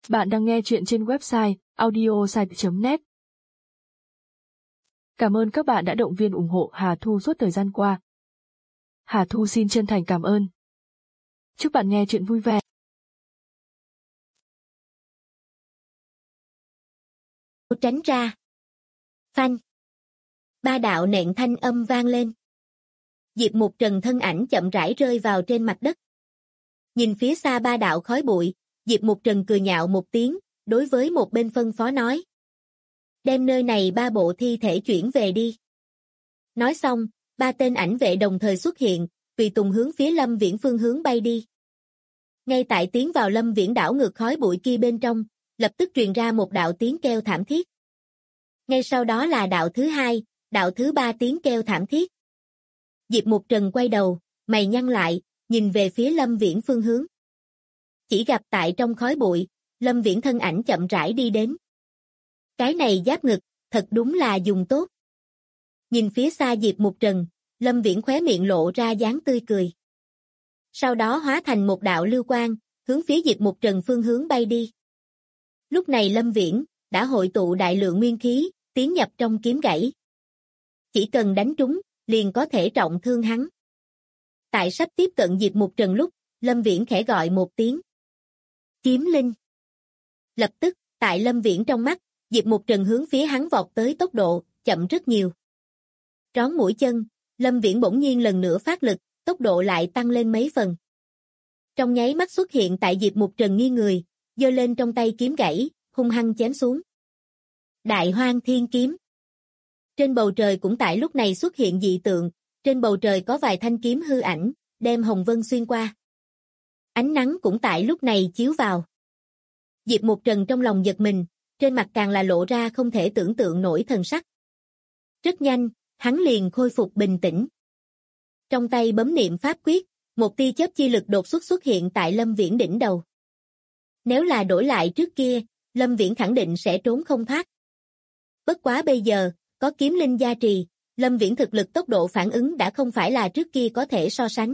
Bạn đang nghe chuyện trên website audiosite.net. Cảm ơn các bạn đã động viên ủng hộ Hà Thu suốt thời gian qua. Hà Thu xin chân thành cảm ơn. Chúc bạn nghe chuyện vui vẻ. Tránh ra. Phanh. Ba đạo nện thanh âm vang lên. Diệp Mục Trần thân ảnh chậm rãi rơi vào trên mặt đất. Nhìn phía xa ba đạo khói bụi, Diệp Mục Trần cười nhạo một tiếng, đối với một bên phân phó nói. Đem nơi này ba bộ thi thể chuyển về đi. Nói xong, ba tên ảnh vệ đồng thời xuất hiện, tùy tùng hướng phía Lâm Viễn phương hướng bay đi. Ngay tại tiến vào Lâm Viễn đảo ngược khói bụi kia bên trong, lập tức truyền ra một đạo tiếng kêu thảm thiết. Ngay sau đó là đạo thứ hai, đạo thứ ba tiếng kêu thảm thiết. Diệp Mục Trần quay đầu, mày nhăn lại, nhìn về phía Lâm Viễn phương hướng. Chỉ gặp tại trong khói bụi, Lâm Viễn thân ảnh chậm rãi đi đến. Cái này giáp ngực, thật đúng là dùng tốt. Nhìn phía xa Diệp Mục Trần, Lâm Viễn khóe miệng lộ ra dáng tươi cười. Sau đó hóa thành một đạo lưu quang, hướng phía Diệp Mục Trần phương hướng bay đi. Lúc này Lâm Viễn đã hội tụ đại lượng nguyên khí, tiến nhập trong kiếm gãy. Chỉ cần đánh trúng, liền có thể trọng thương hắn. Tại sắp tiếp cận Diệp Mục Trần lúc, Lâm Viễn khẽ gọi một tiếng. Kiếm linh. Lập tức, tại Lâm Viễn trong mắt, Diệp Mục Trần hướng phía hắn vọt tới tốc độ, chậm rất nhiều. Trón mũi chân, Lâm Viễn bỗng nhiên lần nữa phát lực, tốc độ lại tăng lên mấy phần. Trong nháy mắt xuất hiện tại Diệp Mục Trần nghiêng người, giơ lên trong tay kiếm gãy, hung hăng chém xuống. Đại Hoang Thiên Kiếm. Trên bầu trời cũng tại lúc này xuất hiện dị tượng, trên bầu trời có vài thanh kiếm hư ảnh, đem hồng vân xuyên qua. Ánh nắng cũng tại lúc này chiếu vào. Diệp Mục Trần trong lòng giật mình, trên mặt càng là lộ ra không thể tưởng tượng nổi thần sắc. Rất nhanh, hắn liền khôi phục bình tĩnh. Trong tay bấm niệm pháp quyết, một tia chớp chi lực đột xuất hiện tại Lâm Viễn đỉnh đầu. Nếu là đổi lại trước kia, Lâm Viễn khẳng định sẽ trốn không thoát. Bất quá bây giờ, có kiếm linh gia trì, Lâm Viễn thực lực tốc độ phản ứng đã không phải là trước kia có thể so sánh.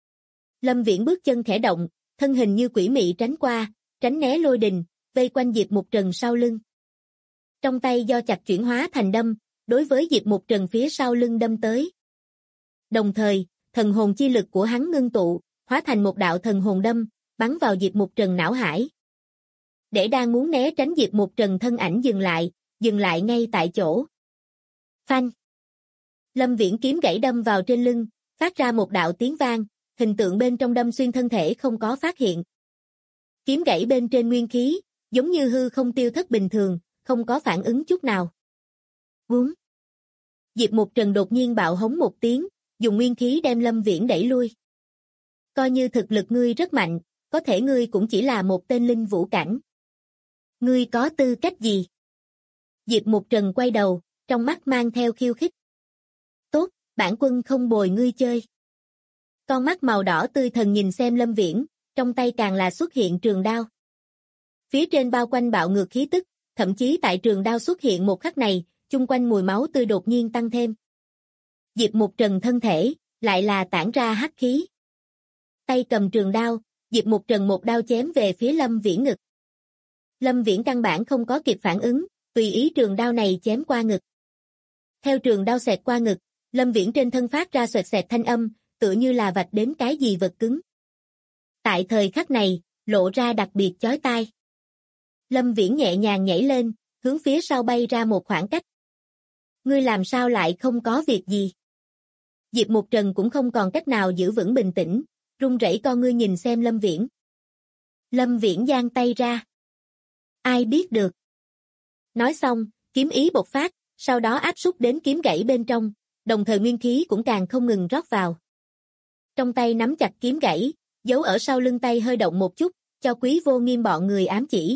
Lâm Viễn bước chân khẽ động, thân hình như quỷ mị tránh qua, tránh né lôi đình, vây quanh Diệp Mục Trần sau lưng. Trong tay do chặt chuyển hóa thành đâm, đối với Diệp Mục Trần phía sau lưng đâm tới. Đồng thời, thần hồn chi lực của hắn ngưng tụ, hóa thành một đạo thần hồn đâm, bắn vào Diệp Mục Trần não hải. Để đang muốn né tránh Diệp Mục Trần thân ảnh dừng lại ngay tại chỗ. Phanh. Lâm Viễn kiếm gãy đâm vào trên lưng, phát ra một đạo tiếng vang, hình tượng bên trong đâm xuyên thân thể không có phát hiện. Kiếm gãy bên trên nguyên khí, giống như hư không tiêu thất bình thường, không có phản ứng chút nào. Vúng. Diệp Mục Trần đột nhiên bạo hống một tiếng, dùng nguyên khí đem Lâm Viễn đẩy lui. Coi như thực lực ngươi rất mạnh, có thể ngươi cũng chỉ là một tên linh vũ cảnh. Ngươi có tư cách gì? Diệp Mục Trần quay đầu, trong mắt mang theo khiêu khích. Tốt, bản quân không bồi ngươi chơi. Con mắt màu đỏ tươi thần nhìn xem Lâm Viễn, trong tay càng là xuất hiện trường đao. Phía trên bao quanh bạo ngược khí tức, thậm chí tại trường đao xuất hiện một khắc này, chung quanh mùi máu tươi đột nhiên tăng thêm. Diệp Mục Trần thân thể, lại là tản ra hắc khí. Tay cầm trường đao, Diệp Mục Trần một đao chém về phía Lâm Viễn ngực. Lâm Viễn căn bản không có kịp phản ứng, tùy ý trường đao này chém qua ngực. Theo trường đao xẹt qua ngực, Lâm Viễn trên thân phát ra xoẹt xẹt thanh âm, tựa như là vạch đến cái gì vật cứng. Tại thời khắc này, lộ ra đặc biệt chói tai. Lâm Viễn nhẹ nhàng nhảy lên, hướng phía sau bay ra một khoảng cách. Ngươi làm sao lại không có việc gì? Diệp Mục Trần cũng không còn cách nào giữ vững bình tĩnh, run rẩy con ngươi nhìn xem Lâm Viễn. Lâm Viễn giang tay ra. Ai biết được? Nói xong, kiếm ý bộc phát, sau đó áp xúc đến kiếm gãy bên trong, đồng thời nguyên khí cũng càng không ngừng rót vào. Trong tay nắm chặt kiếm gãy, giấu ở sau lưng tay hơi động một chút, cho Quý Vô Nghiêm bọn người ám chỉ.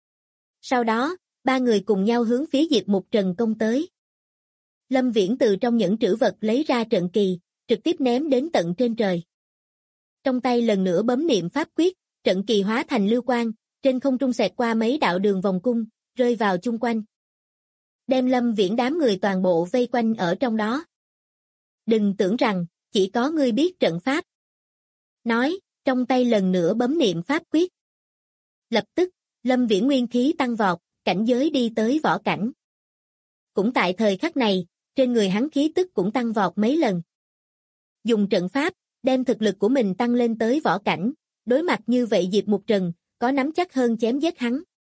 Sau đó, ba người cùng nhau hướng phía Diệp Mục Trần công tới. Lâm Viễn từ trong những trữ vật lấy ra trận kỳ, trực tiếp ném đến tận trên trời. Trong tay lần nữa bấm niệm pháp quyết, trận kỳ hóa thành lưu quang, trên không trung xẹt qua mấy đạo đường vòng cung, rơi vào chung quanh. Đem Lâm Viễn đám người toàn bộ vây quanh ở trong đó. Đừng tưởng rằng, chỉ có ngươi biết trận pháp. Nói, trong tay lần nữa bấm niệm pháp quyết. Lập tức, Lâm Viễn nguyên khí tăng vọt, cảnh giới đi tới võ cảnh. Cũng tại thời khắc này, trên người hắn khí tức cũng tăng vọt mấy lần. Dùng trận pháp, đem thực lực của mình tăng lên tới võ cảnh, đối mặt như vậy Diệp Mục Trần, có nắm chắc hơn chém giết hắn.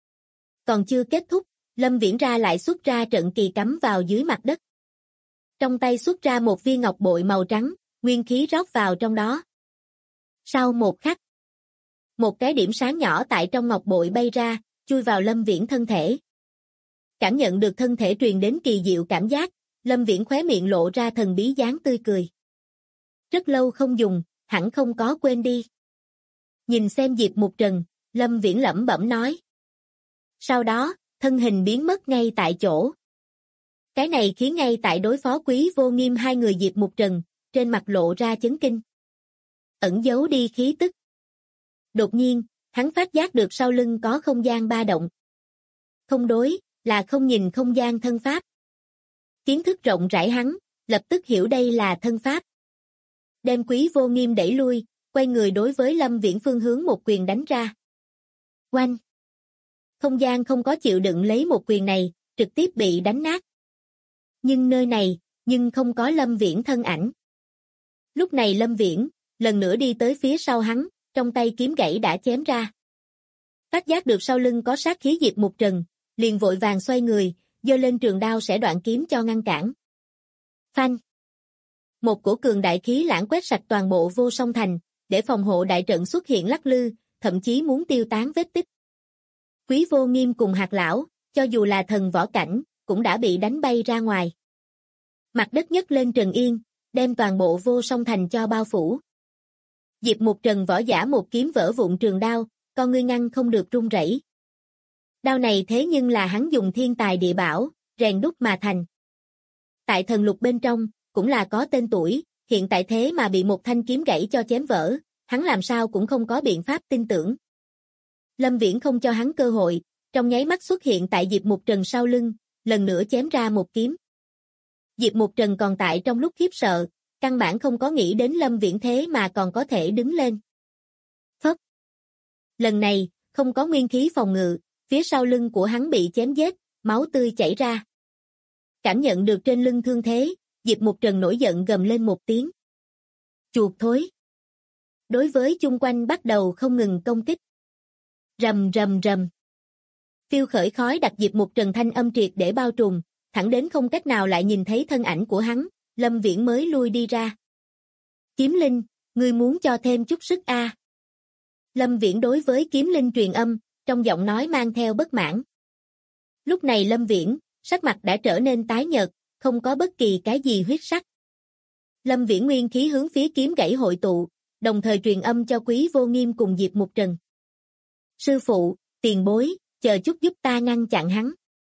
Còn chưa kết thúc, Lâm Viễn lại xuất ra trận kỳ cắm vào dưới mặt đất. Trong tay xuất ra một viên ngọc bội màu trắng, nguyên khí rót vào trong đó. Sau một khắc, một cái điểm sáng nhỏ tại trong ngọc bội bay ra, chui vào Lâm Viễn thân thể. Cảm nhận được thân thể truyền đến kỳ diệu cảm giác, Lâm Viễn khóe miệng lộ ra thần bí dáng tươi cười. Rất lâu không dùng, hẳn không có quên đi. Nhìn xem Diệp Mục Trần, Lâm Viễn lẩm bẩm nói. Sau đó, thân hình biến mất ngay tại chỗ. Cái này khiến ngay tại đối phó Quý Vô Nghiêm hai người Diệp Mục Trần, trên mặt lộ ra chấn kinh. Ẩn giấu đi khí tức. Đột nhiên, hắn phát giác được sau lưng có không gian ba động. Không đối, là không nhìn không gian thân pháp. Kiến thức rộng rãi hắn, lập tức hiểu đây là thân pháp. Đem Quý Vô Nghiêm đẩy lui, quay người đối với Lâm Viễn phương hướng một quyền đánh ra. Oanh! Không gian không có chịu đựng lấy một quyền này, trực tiếp bị đánh nát. Nhưng nơi này, nhưng không có Lâm Viễn thân ảnh. Lúc này Lâm Viễn, lần nữa đi tới phía sau hắn, trong tay kiếm gãy đã chém ra. Phát giác được sau lưng có sát khí Diệp Mục Trần, liền vội vàng xoay người, giơ lên trường đao sẽ đoạn kiếm cho ngăn cản. Phanh! Một cổ cường đại khí lãng quét sạch toàn bộ Vô Song Thành, để phòng hộ đại trận xuất hiện lắc lư, thậm chí muốn tiêu tán vết tích. Quý Vô Nghiêm cùng Hạt Lão, cho dù là thần võ cảnh, cũng đã bị đánh bay ra ngoài. Mặt đất nhấc lên trần yên, đem toàn bộ Vô Song Thành cho bao phủ. Diệp Mục Trần võ giả một kiếm vỡ vụn trường đao, con ngươi ngăn không được run rẩy. Đao này thế nhưng là hắn dùng thiên tài địa bảo, rèn đúc mà thành. Tại thần lục bên trong, cũng là có tên tuổi, hiện tại thế mà bị một thanh kiếm gãy cho chém vỡ, hắn làm sao cũng không có biện pháp tin tưởng. Lâm Viễn không cho hắn cơ hội, trong nháy mắt xuất hiện tại Diệp Mục Trần sau lưng, lần nữa chém ra một kiếm. Diệp Mục Trần còn tại trong lúc khiếp sợ, căn bản không có nghĩ đến Lâm Viễn thế mà còn có thể đứng lên. Phất! Lần này, không có nguyên khí phòng ngự, phía sau lưng của hắn bị chém giết, máu tươi chảy ra. Cảm nhận được trên lưng thương thế, Diệp Mục Trần nổi giận gầm lên một tiếng. Chuột thối! Đối với chung quanh bắt đầu không ngừng công kích. Rầm rầm rầm. Phiêu khởi khói đặc Diệp Mục Trần thanh âm triệt để bao trùm, thẳng đến không cách nào lại nhìn thấy thân ảnh của hắn, Lâm Viễn mới lui đi ra. Kiếm Linh, ngươi muốn cho thêm chút sức a? Lâm Viễn đối với Kiếm Linh truyền âm, trong giọng nói mang theo bất mãn. Lúc này Lâm Viễn, sắc mặt đã trở nên tái nhợt, không có bất kỳ cái gì huyết sắc. Lâm Viễn nguyên khí hướng phía kiếm gãy hội tụ, đồng thời truyền âm cho Quý Vô Nghiêm cùng Diệp Mục Trần. Sư phụ, tiền bối, chờ chút giúp ta ngăn chặn hắn.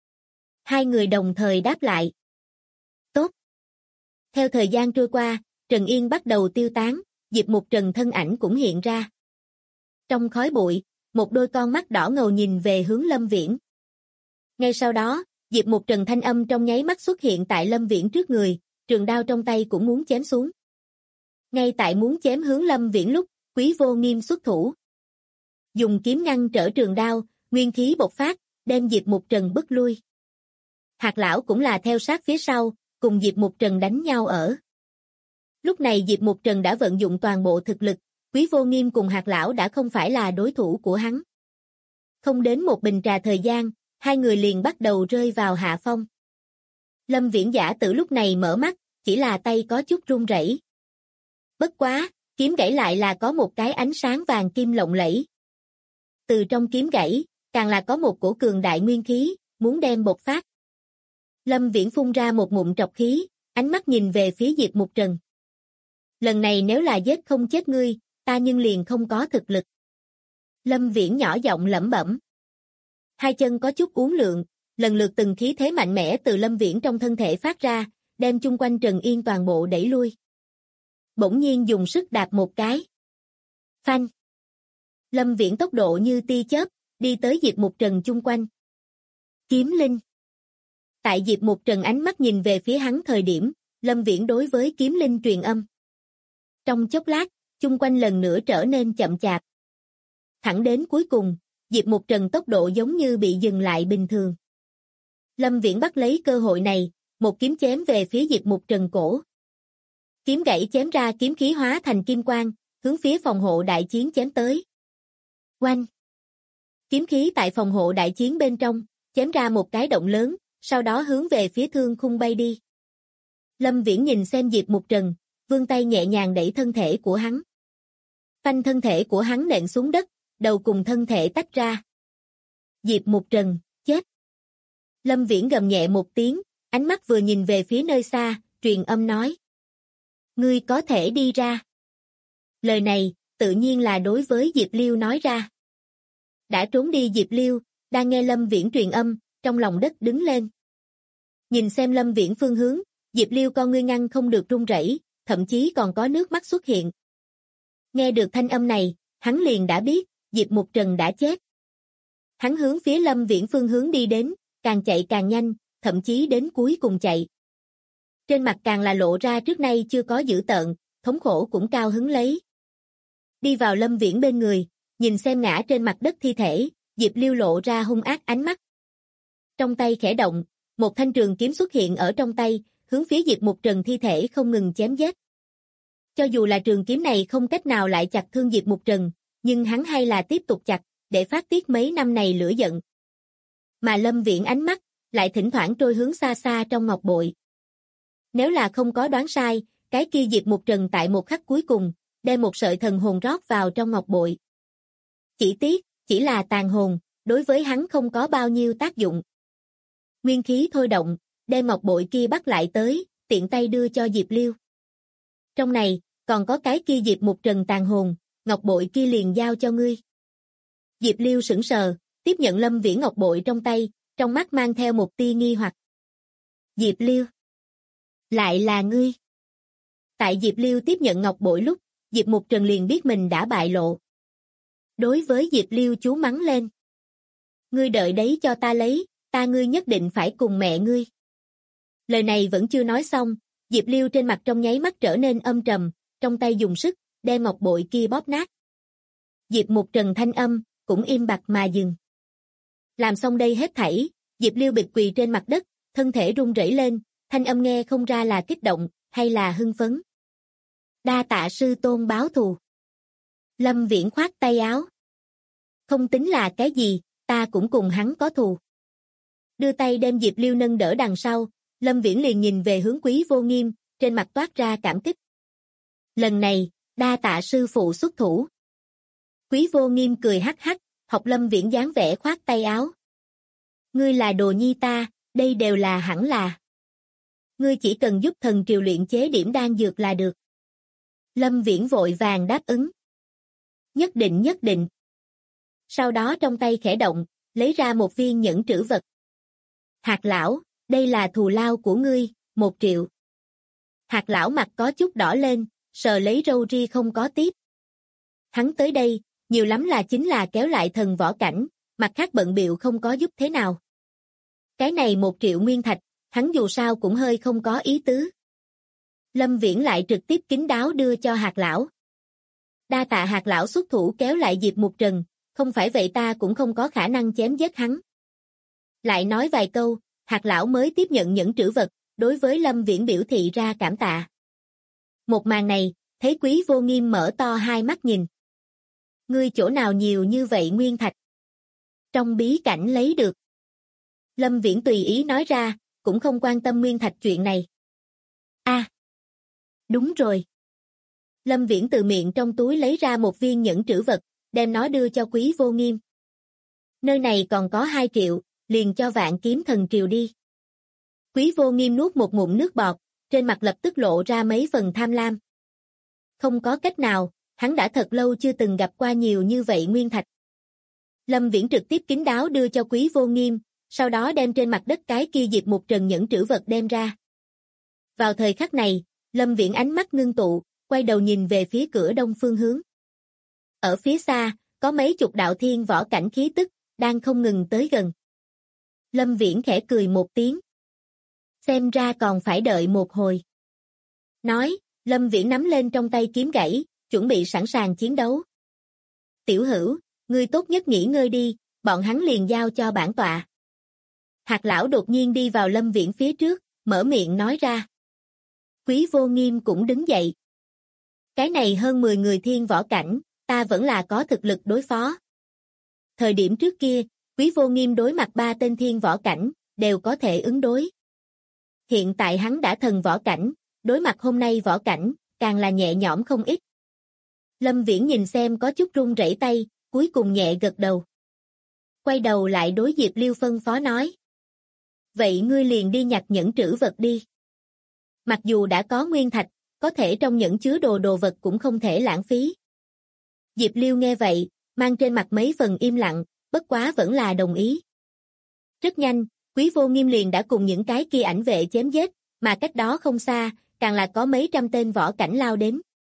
Hai người đồng thời đáp lại. Tốt. Theo thời gian trôi qua, Trần Yên bắt đầu tiêu tán, Diệp Mục Trần thân ảnh cũng hiện ra. Trong khói bụi, một đôi con mắt đỏ ngầu nhìn về hướng Lâm Viễn. Ngay sau đó, Diệp Mục Trần thanh âm trong nháy mắt xuất hiện tại Lâm Viễn trước người, trường đao trong tay cũng muốn chém xuống. Ngay tại muốn chém hướng Lâm Viễn lúc, Quý Vô Nghiêm xuất thủ. Dùng kiếm ngăn trở trường đao, nguyên khí bộc phát, đem Diệp Mục Trần bức lui. Hạt Lão cũng là theo sát phía sau, cùng Diệp Mục Trần đánh nhau ở. Lúc này Diệp Mục Trần đã vận dụng toàn bộ thực lực, Quý Vô Nghiêm cùng Hạt Lão đã không phải là đối thủ của hắn. Không đến một bình trà thời gian, hai người liền bắt đầu rơi vào hạ phong. Lâm Viễn giả tử lúc này mở mắt, chỉ là tay có chút run rẩy. Bất quá, kiếm gãy lại là có một cái ánh sáng vàng kim lộng lẫy. Từ trong kiếm gãy, càng là có một cổ cường đại nguyên khí, muốn đem bộc phát. Lâm Viễn phun ra một ngụm trọc khí, ánh mắt nhìn về phía Diệp Mục Trần. Lần này nếu là giết không chết ngươi, ta nhưng liền không có thực lực. Lâm Viễn nhỏ giọng lẩm bẩm. Hai chân có chút uốn lượn, lần lượt từng khí thế mạnh mẽ từ Lâm Viễn trong thân thể phát ra, đem chung quanh Trần Yên toàn bộ đẩy lui. Bỗng nhiên dùng sức đạp một cái. Phanh. Lâm Viễn tốc độ như tia chớp, đi tới Diệp Mục Trần chung quanh. Kiếm Linh. Tại Diệp Mục Trần ánh mắt nhìn về phía hắn thời điểm, Lâm Viễn đối với Kiếm Linh truyền âm. Trong chốc lát, chung quanh lần nữa trở nên chậm chạp. Thẳng đến cuối cùng, Diệp Mục Trần tốc độ giống như bị dừng lại bình thường. Lâm Viễn bắt lấy cơ hội này, một kiếm chém về phía Diệp Mục Trần cổ. Kiếm gãy chém ra, kiếm khí hóa thành kim quang, hướng phía phòng hộ đại chiến chém tới. Oanh! Kiếm khí tại phòng hộ đại chiến bên trong, chém ra một cái động lớn, sau đó hướng về phía thương khung bay đi. Lâm Viễn nhìn xem Diệp Mục Trần, vươn tay nhẹ nhàng đẩy thân thể của hắn. Phanh, thân thể của hắn nện xuống đất, đầu cùng thân thể tách ra. Diệp Mục Trần, chết! Lâm Viễn gầm nhẹ một tiếng, ánh mắt vừa nhìn về phía nơi xa, truyền âm nói. Ngươi có thể đi ra. Lời này, tự nhiên là đối với Diệp Liêu nói ra. Đã trốn đi Diệp Liêu, đang nghe Lâm Viễn truyền âm, trong lòng đất đứng lên. Nhìn xem Lâm Viễn phương hướng, Diệp Liêu con ngươi ngăn không được run rẩy, thậm chí còn có nước mắt xuất hiện. Nghe được thanh âm này, hắn liền đã biết, Diệp Mục Trần đã chết. Hắn hướng phía Lâm Viễn phương hướng đi đến, càng chạy càng nhanh, thậm chí đến cuối cùng chạy. Trên mặt càng là lộ ra trước nay chưa có dữ tợn, thống khổ cũng cao hứng lấy. Đi vào Lâm Viễn bên người, nhìn xem ngã trên mặt đất thi thể, Diệp Liêu lộ ra hung ác ánh mắt. Trong tay khẽ động, một thanh trường kiếm xuất hiện ở trong tay, hướng phía Diệp Mục Trần thi thể không ngừng chém giết. Cho dù là trường kiếm này không cách nào lại chặt thương Diệp Mục Trần, nhưng hắn hay là tiếp tục chặt, để phát tiết mấy năm này lửa giận. Mà Lâm Viễn ánh mắt, lại thỉnh thoảng trôi hướng xa xa trong ngọc bội. Nếu là không có đoán sai, cái kia Diệp Mục Trần tại một khắc cuối cùng, đem một sợi thần hồn rót vào trong ngọc bội. Chỉ tiếc, chỉ là tàn hồn, đối với hắn không có bao nhiêu tác dụng. Nguyên khí thôi động, đem ngọc bội kia bắt lại tới, tiện tay đưa cho Diệp Liêu. Trong này, còn có cái kia Diệp Mục Trần tàn hồn, ngọc bội kia liền giao cho ngươi. Diệp Liêu sững sờ, tiếp nhận Lâm Viễn ngọc bội trong tay, trong mắt mang theo một tia nghi hoặc. Diệp Liêu, lại là ngươi. Tại Diệp Liêu tiếp nhận ngọc bội lúc, Diệp Mục Trần liền biết mình đã bại lộ. Đối với Diệp Liêu chú mắng lên. Ngươi đợi đấy cho ta lấy, ngươi nhất định phải cùng mẹ ngươi. Lời này vẫn chưa nói xong, Diệp Liêu trên mặt trong nháy mắt trở nên âm trầm, trong tay dùng sức, đem ngọc bội kia bóp nát. Diệp Mục Trần thanh âm, cũng im bặt mà dừng. Làm xong đây hết thảy, Diệp Liêu bịch quỳ trên mặt đất, thân thể run rẩy lên, thanh âm nghe không ra là kích động, hay là hưng phấn. Đa tạ sư tôn báo thù. Lâm Viễn khoát tay áo. Không tính là cái gì, ta cũng cùng hắn có thù. Đưa tay đem Diệp Liêu nâng đỡ đằng sau, Lâm Viễn liền nhìn về hướng Quý Vô Nghiêm, trên mặt toát ra cảm kích. Lần này, đa tạ sư phụ xuất thủ. Quý Vô Nghiêm cười hắc hắc, học Lâm Viễn dáng vẻ khoát tay áo. Ngươi là đồ nhi ta, đây đều là hẳn là. Ngươi chỉ cần giúp thần triều luyện chế điểm đan dược là được. Lâm Viễn vội vàng đáp ứng. Nhất định nhất định. Sau đó trong tay khẽ động, lấy ra một viên nhẫn trữ vật. Hạt lão, đây là thù lao của ngươi, 1 triệu. Hạt lão mặt có chút đỏ lên, sờ lấy râu ria không có tiếp. Hắn tới đây, nhiều lắm là chính là kéo lại thần võ cảnh, mặt khác bận bịu không có giúp thế nào. Cái này 1 triệu nguyên thạch, hắn dù sao cũng hơi không có ý tứ. Lâm Viễn lại trực tiếp kín đáo đưa cho hạt lão. Đa tạ hạt lão xuất thủ kéo lại Diệp Mục Trần, không phải vậy ta cũng không có khả năng chém giết hắn. Lại nói vài câu, hạt lão mới tiếp nhận nhẫn trữ vật, đối với Lâm Viễn biểu thị ra cảm tạ. Một màn này, thấy Quý Vô Nghiêm mở to hai mắt nhìn. Ngươi chỗ nào nhiều như vậy nguyên thạch? Trong bí cảnh lấy được. Lâm Viễn tùy ý nói ra, cũng không quan tâm nguyên thạch chuyện này. Đúng rồi. Lâm Viễn từ miệng trong túi lấy ra một viên nhẫn trữ vật, đem nó đưa cho Quý Vô Nghiêm. Nơi này còn có 2 triệu, liền cho Vạn Kiếm Thần Triều đi. Quý Vô Nghiêm nuốt một ngụm nước bọt, trên mặt lập tức lộ ra mấy phần tham lam. Không có cách nào, hắn đã thật lâu chưa từng gặp qua nhiều như vậy nguyên thạch. Lâm Viễn trực tiếp kín đáo đưa cho Quý Vô Nghiêm, sau đó đem trên mặt đất cái kia Diệp Mục Trần nhẫn trữ vật đem ra. Vào thời khắc này, Lâm Viễn ánh mắt ngưng tụ, quay đầu nhìn về phía cửa đông phương hướng. Ở phía xa, có mấy chục đạo thiên võ cảnh khí tức, đang không ngừng tới gần. Lâm Viễn khẽ cười một tiếng. Xem ra còn phải đợi một hồi. Nói, Lâm Viễn nắm lên trong tay kiếm gãy, chuẩn bị sẵn sàng chiến đấu. Tiểu Hữu, ngươi tốt nhất nghỉ ngơi đi, bọn hắn liền giao cho bản tọa. Hạt lão đột nhiên đi vào Lâm Viễn phía trước, mở miệng nói ra. Quý Vô Nghiêm cũng đứng dậy. Cái này hơn 10 người thiên võ cảnh, ta vẫn là có thực lực đối phó. Thời điểm trước kia, Quý Vô Nghiêm đối mặt 3 tên thiên võ cảnh, đều có thể ứng đối. Hiện tại hắn đã thần võ cảnh, đối mặt hôm nay võ cảnh, càng là nhẹ nhõm không ít. Lâm Viễn nhìn xem có chút run rẩy tay, cuối cùng nhẹ gật đầu. Quay đầu lại đối Diệp Liêu phân phó nói. Vậy ngươi liền đi nhặt nhẫn trữ vật đi. Mặc dù đã có nguyên thạch, có thể trong nhẫn chứa đồ vật cũng không thể lãng phí. Diệp Liêu nghe vậy, mang trên mặt mấy phần im lặng, bất quá vẫn là đồng ý. Rất nhanh, Quý Vô Nghiêm liền đã cùng những cái kia ảnh vệ chém giết, mà cách đó không xa, càng là có mấy trăm tên võ cảnh lao đến.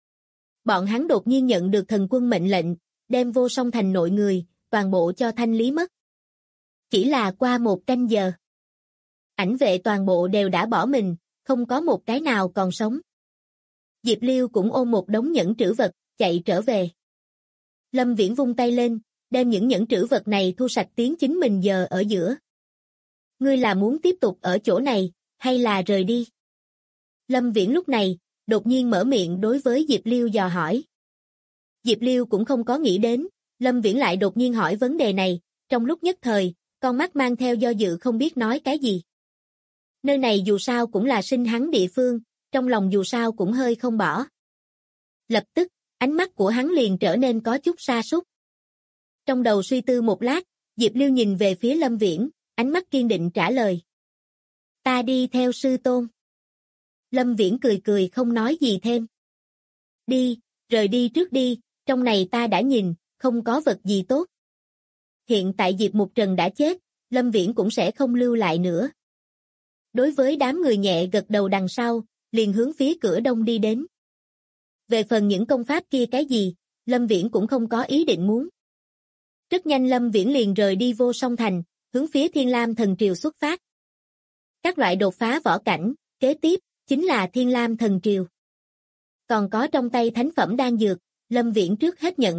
Bọn hắn đột nhiên nhận được thần quân mệnh lệnh, đem Vô Song Thành nội người, toàn bộ cho thanh lý mất. Chỉ là qua 1 canh giờ. Ảnh vệ toàn bộ đều đã bỏ mình, không có một cái nào còn sống. Diệp Liêu cũng ôm một đống nhẫn trữ vật, chạy trở về. Lâm Viễn vung tay lên, đem những nhẫn trữ vật này thu sạch tiến chính mình giờ ở giữa. Ngươi là muốn tiếp tục ở chỗ này, hay là rời đi? Lâm Viễn lúc này, đột nhiên mở miệng đối với Diệp Liêu dò hỏi. Diệp Liêu cũng không có nghĩ đến, Lâm Viễn lại đột nhiên hỏi vấn đề này, trong lúc nhất thời, con mắt mang theo do dự không biết nói cái gì. Nơi này dù sao cũng là sinh hắn địa phương, trong lòng dù sao cũng hơi không bỏ. Lập tức, ánh mắt của hắn liền trở nên có chút sa sút. Trong đầu suy tư một lát, Diệp Liêu nhìn về phía Lâm Viễn, ánh mắt kiên định trả lời. Ta đi theo sư tôn. Lâm Viễn cười cười không nói gì thêm. Đi, rời đi trước đi, trong này ta đã nhìn, không có vật gì tốt. Hiện tại Diệp Mục Trần đã chết, Lâm Viễn cũng sẽ không lưu lại nữa. Đối với đám người nhẹ gật đầu đằng sau, liền hướng phía cửa đông đi đến. Về phần những công pháp kia cái gì, Lâm Viễn cũng không có ý định muốn. Rất nhanh Lâm Viễn liền rời đi Vô Song Thành, hướng phía Thiên Lam Thần Triều xuất phát. Các loại đột phá võ cảnh, kế tiếp, chính là Thiên Lam Thần Triều. Còn có trong tay thánh phẩm đan dược, Lâm Viễn trước hết nhận.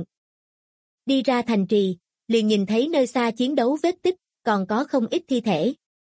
Đi ra thành trì, liền nhìn thấy nơi xa chiến đấu vết tích, còn có không ít thi thể.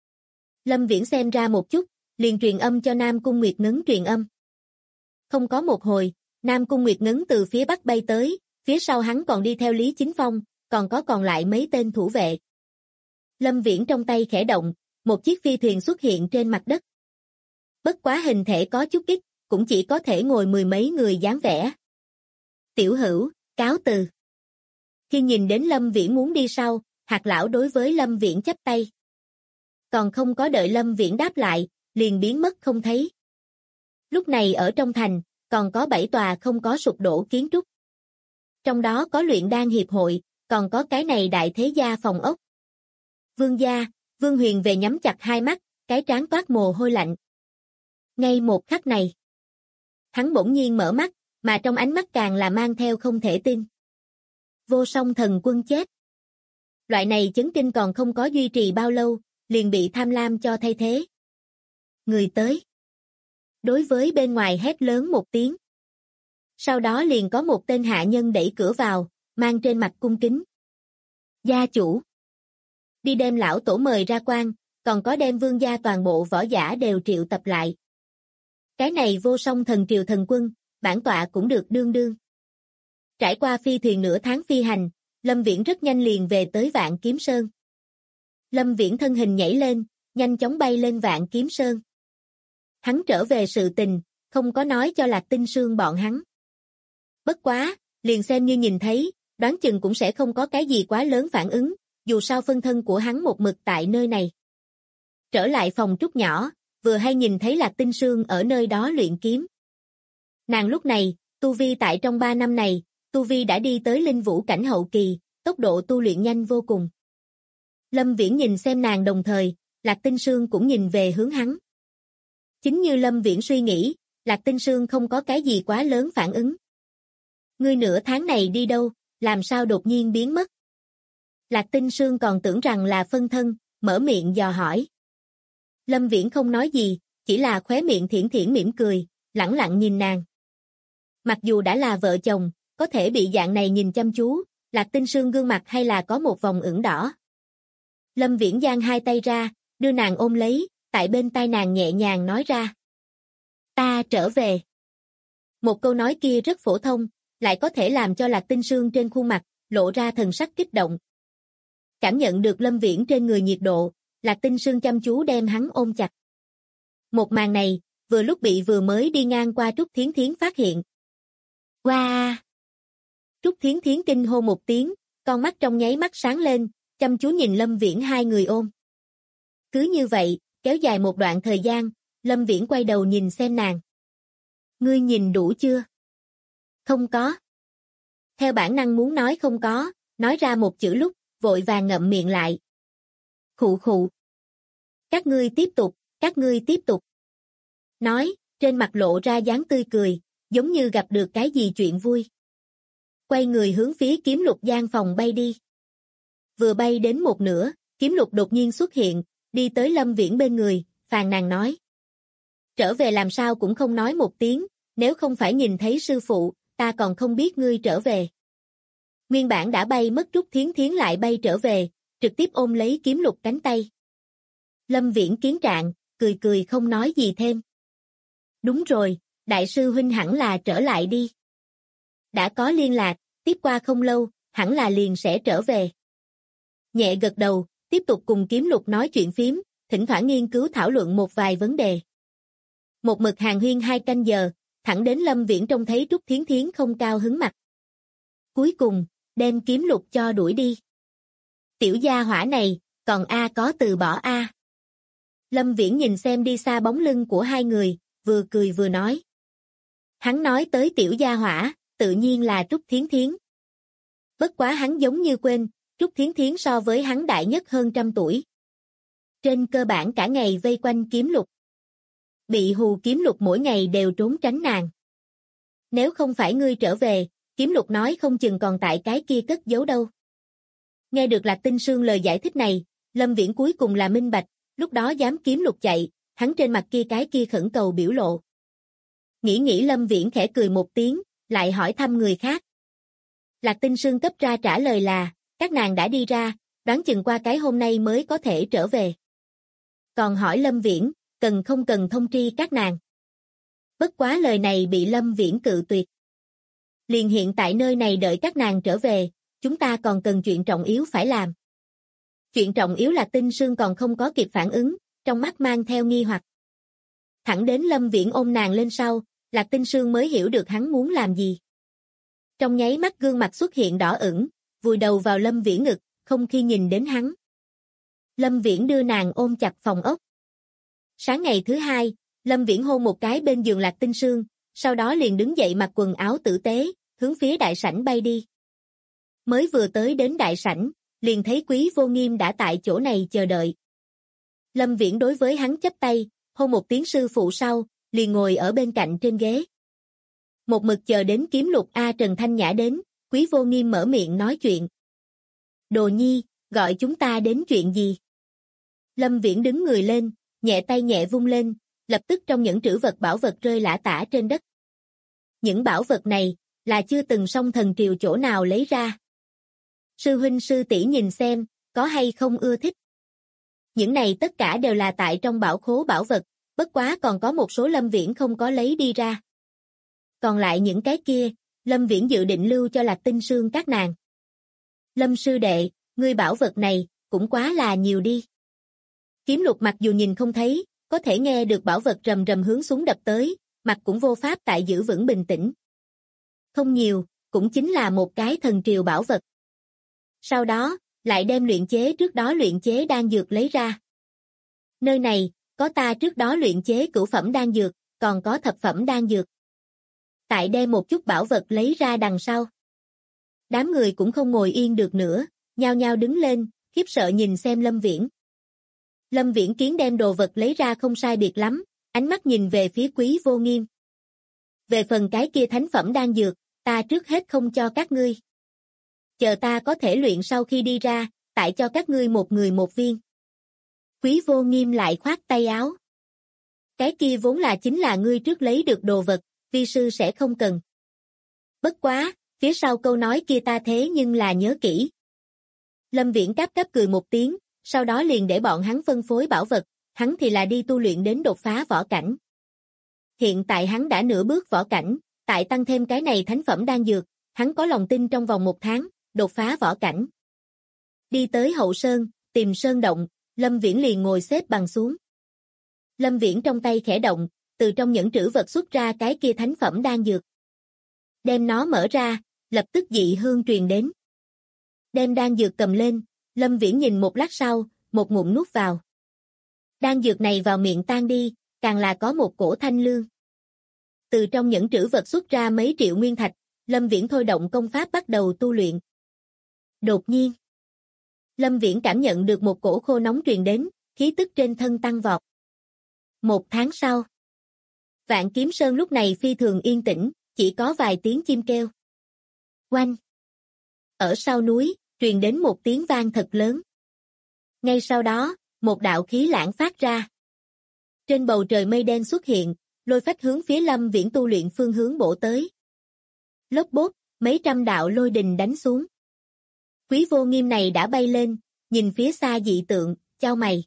Lâm Viễn xem ra một chút, liền truyền âm cho Nam Cung Nguyệt Ngấn truyền âm. Không có một hồi, Nam Cung Nguyệt Ngấn từ phía bắc bay tới, phía sau hắn còn đi theo Lý Chính Phong, còn có còn lại mấy tên thủ vệ. Lâm Viễn trong tay khẽ động, một chiếc phi thuyền xuất hiện trên mặt đất. Bất quá hình thể có chút ít, cũng chỉ có thể ngồi 10 mấy người dáng vẻ. Tiểu Hữu, cáo từ. Khi nhìn đến Lâm Viễn muốn đi sau, Hạt lão đối với Lâm Viễn chắp tay. Còn không có đợi Lâm Viễn đáp lại, liền biến mất không thấy. Lúc này ở trong thành, còn có 7 tòa không có sụp đổ kiến trúc. Trong đó có luyện đan hiệp hội, còn có cái này đại thế gia phòng ốc. Vương gia, Vương Huyền về nhắm chặt hai mắt, cái trán toát mồ hôi lạnh. Ngay một khắc này, hắn bỗng nhiên mở mắt, mà trong ánh mắt càng là mang theo không thể tin. Vô Song thần quân chết. Loại này chấn kinh còn không có duy trì bao lâu, liền bị tham lam cho thay thế. Người tới. Đối với bên ngoài hét lớn một tiếng. Sau đó liền có một tên hạ nhân đẩy cửa vào, mang trên mặt cung kính. Gia chủ. Đi đem lão tổ mời ra quan, còn có đem vương gia toàn bộ võ giả đều triệu tập lại. Cái này Vô Song thần triều thần quân, bản tọa cũng được đương đương. Trải qua phi thuyền nửa tháng phi hành, Lâm Viễn rất nhanh liền về tới Vạn Kiếm Sơn. Lâm Viễn thân hình nhảy lên, nhanh chóng bay lên Vạn Kiếm Sơn. Hắn trở về sự tình, không có nói cho Lạc Tinh Sương bọn hắn. Bất quá, liền xem như nhìn thấy, đoán chừng cũng sẽ không có cái gì quá lớn phản ứng, dù sao phân thân của hắn một mực tại nơi này. Trở lại phòng trúc nhỏ, vừa hay nhìn thấy Lạc Tinh Sương ở nơi đó luyện kiếm. Nàng lúc này, tu vi tại trong 3 năm này, tu vi đã đi tới linh vũ cảnh hậu kỳ, tốc độ tu luyện nhanh vô cùng. Lâm Viễn nhìn xem nàng đồng thời, Lạc Tinh Sương cũng nhìn về hướng hắn. Chính như Lâm Viễn suy nghĩ, Lạc Tinh Sương không có cái gì quá lớn phản ứng. Ngươi nửa tháng này đi đâu, làm sao đột nhiên biến mất? Lạc Tinh Sương còn tưởng rằng là phân thân, mở miệng dò hỏi. Lâm Viễn không nói gì, chỉ là khóe miệng thiển thiển mỉm cười, lẳng lặng nhìn nàng. Mặc dù đã là vợ chồng, có thể bị dạng này nhìn chăm chú, Lạc Tinh Sương gương mặt hay là có một vòng ửng đỏ. Lâm Viễn giang hai tay ra, đưa nàng ôm lấy, tại bên tai nàng nhẹ nhàng nói ra. Ta trở về. Một câu nói kia rất phổ thông, lại có thể làm cho Lạc Tinh Sương trên khuôn mặt lộ ra thần sắc kích động. Cảm nhận được Lâm Viễn trên người nhiệt độ, Lạc Tinh Sương chăm chú đem hắn ôm chặt. Một màn này, vừa lúc bị vừa mới đi ngang qua Trúc Thiến Thiến phát hiện. Wow! Trúc Thiến Thiến kinh hô một tiếng, con mắt trong nháy mắt sáng lên, chăm chú nhìn Lâm Viễn hai người ôm. Cứ như vậy, kéo dài một đoạn thời gian, Lâm Viễn quay đầu nhìn xem nàng. Ngươi nhìn đủ chưa? Không có. Theo bản năng muốn nói không có, nói ra một chữ lúc, vội vàng ngậm miệng lại. Khụ khụ. Các ngươi tiếp tục, các ngươi tiếp tục. Nói, trên mặt lộ ra dáng tươi cười, giống như gặp được cái gì chuyện vui. Quay người hướng phía Kiếm Lục gian phòng bay đi. Vừa bay đến một nửa, Kiếm Lục đột nhiên xuất hiện, đi tới Lâm Viễn bên người, phàn nàn nói. Trở về làm sao cũng không nói một tiếng, nếu không phải nhìn thấy sư phụ, ta còn không biết ngươi trở về. Nguyên bản đã bay mất Trúc Thiến Thiến lại bay trở về, trực tiếp ôm lấy Kiếm Lục cánh tay. Lâm Viễn kiến trạng, cười cười không nói gì thêm. Đúng rồi, đại sư huynh hẳn là trở lại đi. Đã có liên lạc, tiếp qua không lâu, hẳn là liền sẽ trở về. Nhẹ gật đầu, tiếp tục cùng Kiếm Lục nói chuyện phím, thỉnh thoảng nghiên cứu thảo luận một vài vấn đề. Một mực hàn huyên 2 canh giờ, thẳng đến Lâm Viễn trông thấy Trúc Thiến Thiến không cao hứng mặt. Cuối cùng, đem Kiếm Lục cho đuổi đi. Tiểu gia hỏa này, còn có từ bỏ Lâm Viễn nhìn xem đi xa bóng lưng của hai người, vừa cười vừa nói. Hắn nói tới tiểu gia hỏa, tự nhiên là Trúc Thiến Thiến. Bất quá hắn giống như quên, Trúc Thiến Thiến so với hắn đại nhất hơn 100 tuổi. Trên cơ bản cả ngày vây quanh Kiếm Lục. Bị hù Kiếm Lục mỗi ngày đều trốn tránh nàng. Nếu không phải ngươi trở về, Kiếm Lục nói không chừng còn tại cái kia cất giấu đâu. Nghe được Lạc Tinh Sương lời giải thích này, Lâm Viễn cuối cùng là minh bạch, lúc đó dám Kiếm Lục chạy, hắn trên mặt kia cái kia khẩn cầu biểu lộ. Nghĩ Lâm Viễn khẽ cười một tiếng, lại hỏi thăm người khác. Lạc Tinh Sương cấp ra trả lời là, các nàng đã đi ra, đoán chừng qua cái hôm nay mới có thể trở về. Còn hỏi Lâm Viễn, cần không cần thông tri các nàng. Bất quá lời này bị Lâm Viễn cự tuyệt. Liền hiện tại nơi này đợi các nàng trở về, chúng ta còn cần chuyện trọng yếu phải làm. Chuyện trọng yếu là Tinh Sương còn không có kịp phản ứng, trong mắt mang theo nghi hoặc. Thẳng đến Lâm Viễn ôm nàng lên sau, Lạc Tinh Sương mới hiểu được hắn muốn làm gì. Trong nháy mắt gương mặt xuất hiện đỏ ửng, vùi đầu vào Lâm Viễn ngực, không khi nhìn đến hắn. Lâm Viễn đưa nàng ôm chặt phòng ốc. Sáng ngày thứ 2, Lâm Viễn hôn một cái bên giường Lạc Tinh Sương, sau đó liền đứng dậy mặc quần áo tử tế, hướng phía đại sảnh bay đi. Mới vừa tới đến đại sảnh, liền thấy Quý Vô Nghiêm đã tại chỗ này chờ đợi. Lâm Viễn đối với hắn chắp tay, hôn một tiếng sư phụ sau, liền ngồi ở bên cạnh trên ghế. Một mực chờ đến Kiếm Lục Trần Thanh Nhã đến, Quý Vô Nghiêm mở miệng nói chuyện. Đồ Nhi, gọi chúng ta đến chuyện gì? Lâm Viễn đứng người lên, nhẹ tay nhẹ vung lên, lập tức trong những trữ vật bảo vật rơi lả tả trên đất. Những bảo vật này, là chưa từng song thần triều chỗ nào lấy ra. Sư huynh sư tỷ nhìn xem, có hay không ưa thích. Những này tất cả đều là tại trong bảo khố bảo vật, bất quá còn có một số Lâm Viễn không có lấy đi ra. Còn lại những cái kia, Lâm Viễn dự định lưu cho Lạc Tinh Sương các nàng. Lâm sư đệ, ngươi bảo vật này, cũng quá là nhiều đi. Kiếm Lục mặc dù nhìn không thấy, có thể nghe được bảo vật rầm rầm hướng xuống đập tới, mặt cũng vô pháp tại giữ vững bình tĩnh. Không nhiều, cũng chính là một cái thần triều bảo vật. Sau đó, lại đem luyện chế trước đó luyện chế đan dược lấy ra. Nơi này, có ta trước đó luyện chế cửu phẩm đan dược, còn có thập phẩm đan dược. Tại đem một chút bảo vật lấy ra đằng sau. Đám người cũng không ngồi yên được nữa, nhao nhao đứng lên, khiếp sợ nhìn xem Lâm Viễn. Lâm Viễn kiến đem đồ vật lấy ra không sai biệt lắm, ánh mắt nhìn về phía Quý Vô Nghiêm. Về phần cái kia thánh phẩm đan dược, ta trước hết không cho các ngươi. Chờ ta có thể luyện sau khi đi ra, tại cho các ngươi một người một viên. Quý Vô Nghiêm lại khoát tay áo. Cái kia vốn là chính là ngươi trước lấy được đồ vật, vi sư sẽ không cần. Bất quá, Phía sau câu nói kia ta thế nhưng là nhớ kỹ. Lâm Viễn cáp cáp cười một tiếng, sau đó liền để bọn hắn phân phối bảo vật, hắn thì là đi tu luyện đến đột phá võ cảnh. Hiện tại hắn đã nửa bước võ cảnh, tại tăng thêm cái này thánh phẩm đan dược, hắn có lòng tin trong vòng 1 tháng, đột phá võ cảnh. Đi tới hậu sơn, tìm sơn động, Lâm Viễn liền ngồi xếp bằng xuống. Lâm Viễn trong tay khẽ động, từ trong những trữ vật xuất ra cái kia thánh phẩm đan dược. Đem nó mở ra, lập tức dị hương truyền đến. Đem đan dược cầm lên, Lâm Viễn nhìn một lát sau, một ngụm nuốt vào. Đan dược này vào miệng tan đi, càng là có một cổ thanh lương. Từ trong những trữ vật xuất ra mấy triệu nguyên thạch, Lâm Viễn thôi động công pháp bắt đầu tu luyện. Đột nhiên, Lâm Viễn cảm nhận được một cổ khô nóng truyền đến, khí tức trên thân tăng vọt. 1 tháng sau, Vạn Kiếm Sơn lúc này phi thường yên tĩnh, chỉ có vài tiếng chim kêu. Oanh! Ở sau núi, truyền đến một tiếng vang thật lớn. Ngay sau đó, một đạo khí lãng phát ra. Trên bầu trời mây đen xuất hiện, lôi phách hướng phía Lâm Viễn tu luyện phương hướng bổ tới. Lốp bốp, mấy trăm đạo lôi đình đánh xuống. Quý Vô Nghiêm này đã bay lên, nhìn phía xa dị tượng, chau mày.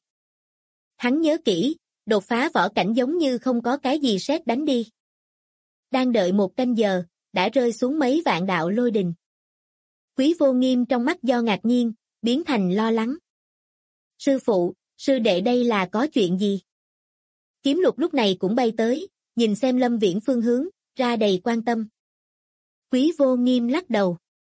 Hắn nhớ kỹ, đột phá võ cảnh giống như không có cái gì sét đánh đi. Đang đợi 1 canh giờ, đã rơi xuống mấy vạn đạo lôi đình. Quý Vô Nghiêm trong mắt do ngạc nhiên, biến thành lo lắng. Sư phụ, sư đệ đây là có chuyện gì? Kiếm Lục lúc này cũng bay tới, nhìn xem Lâm Viễn phương hướng, ra đầy quan tâm. Quý Vô Nghiêm lắc đầu.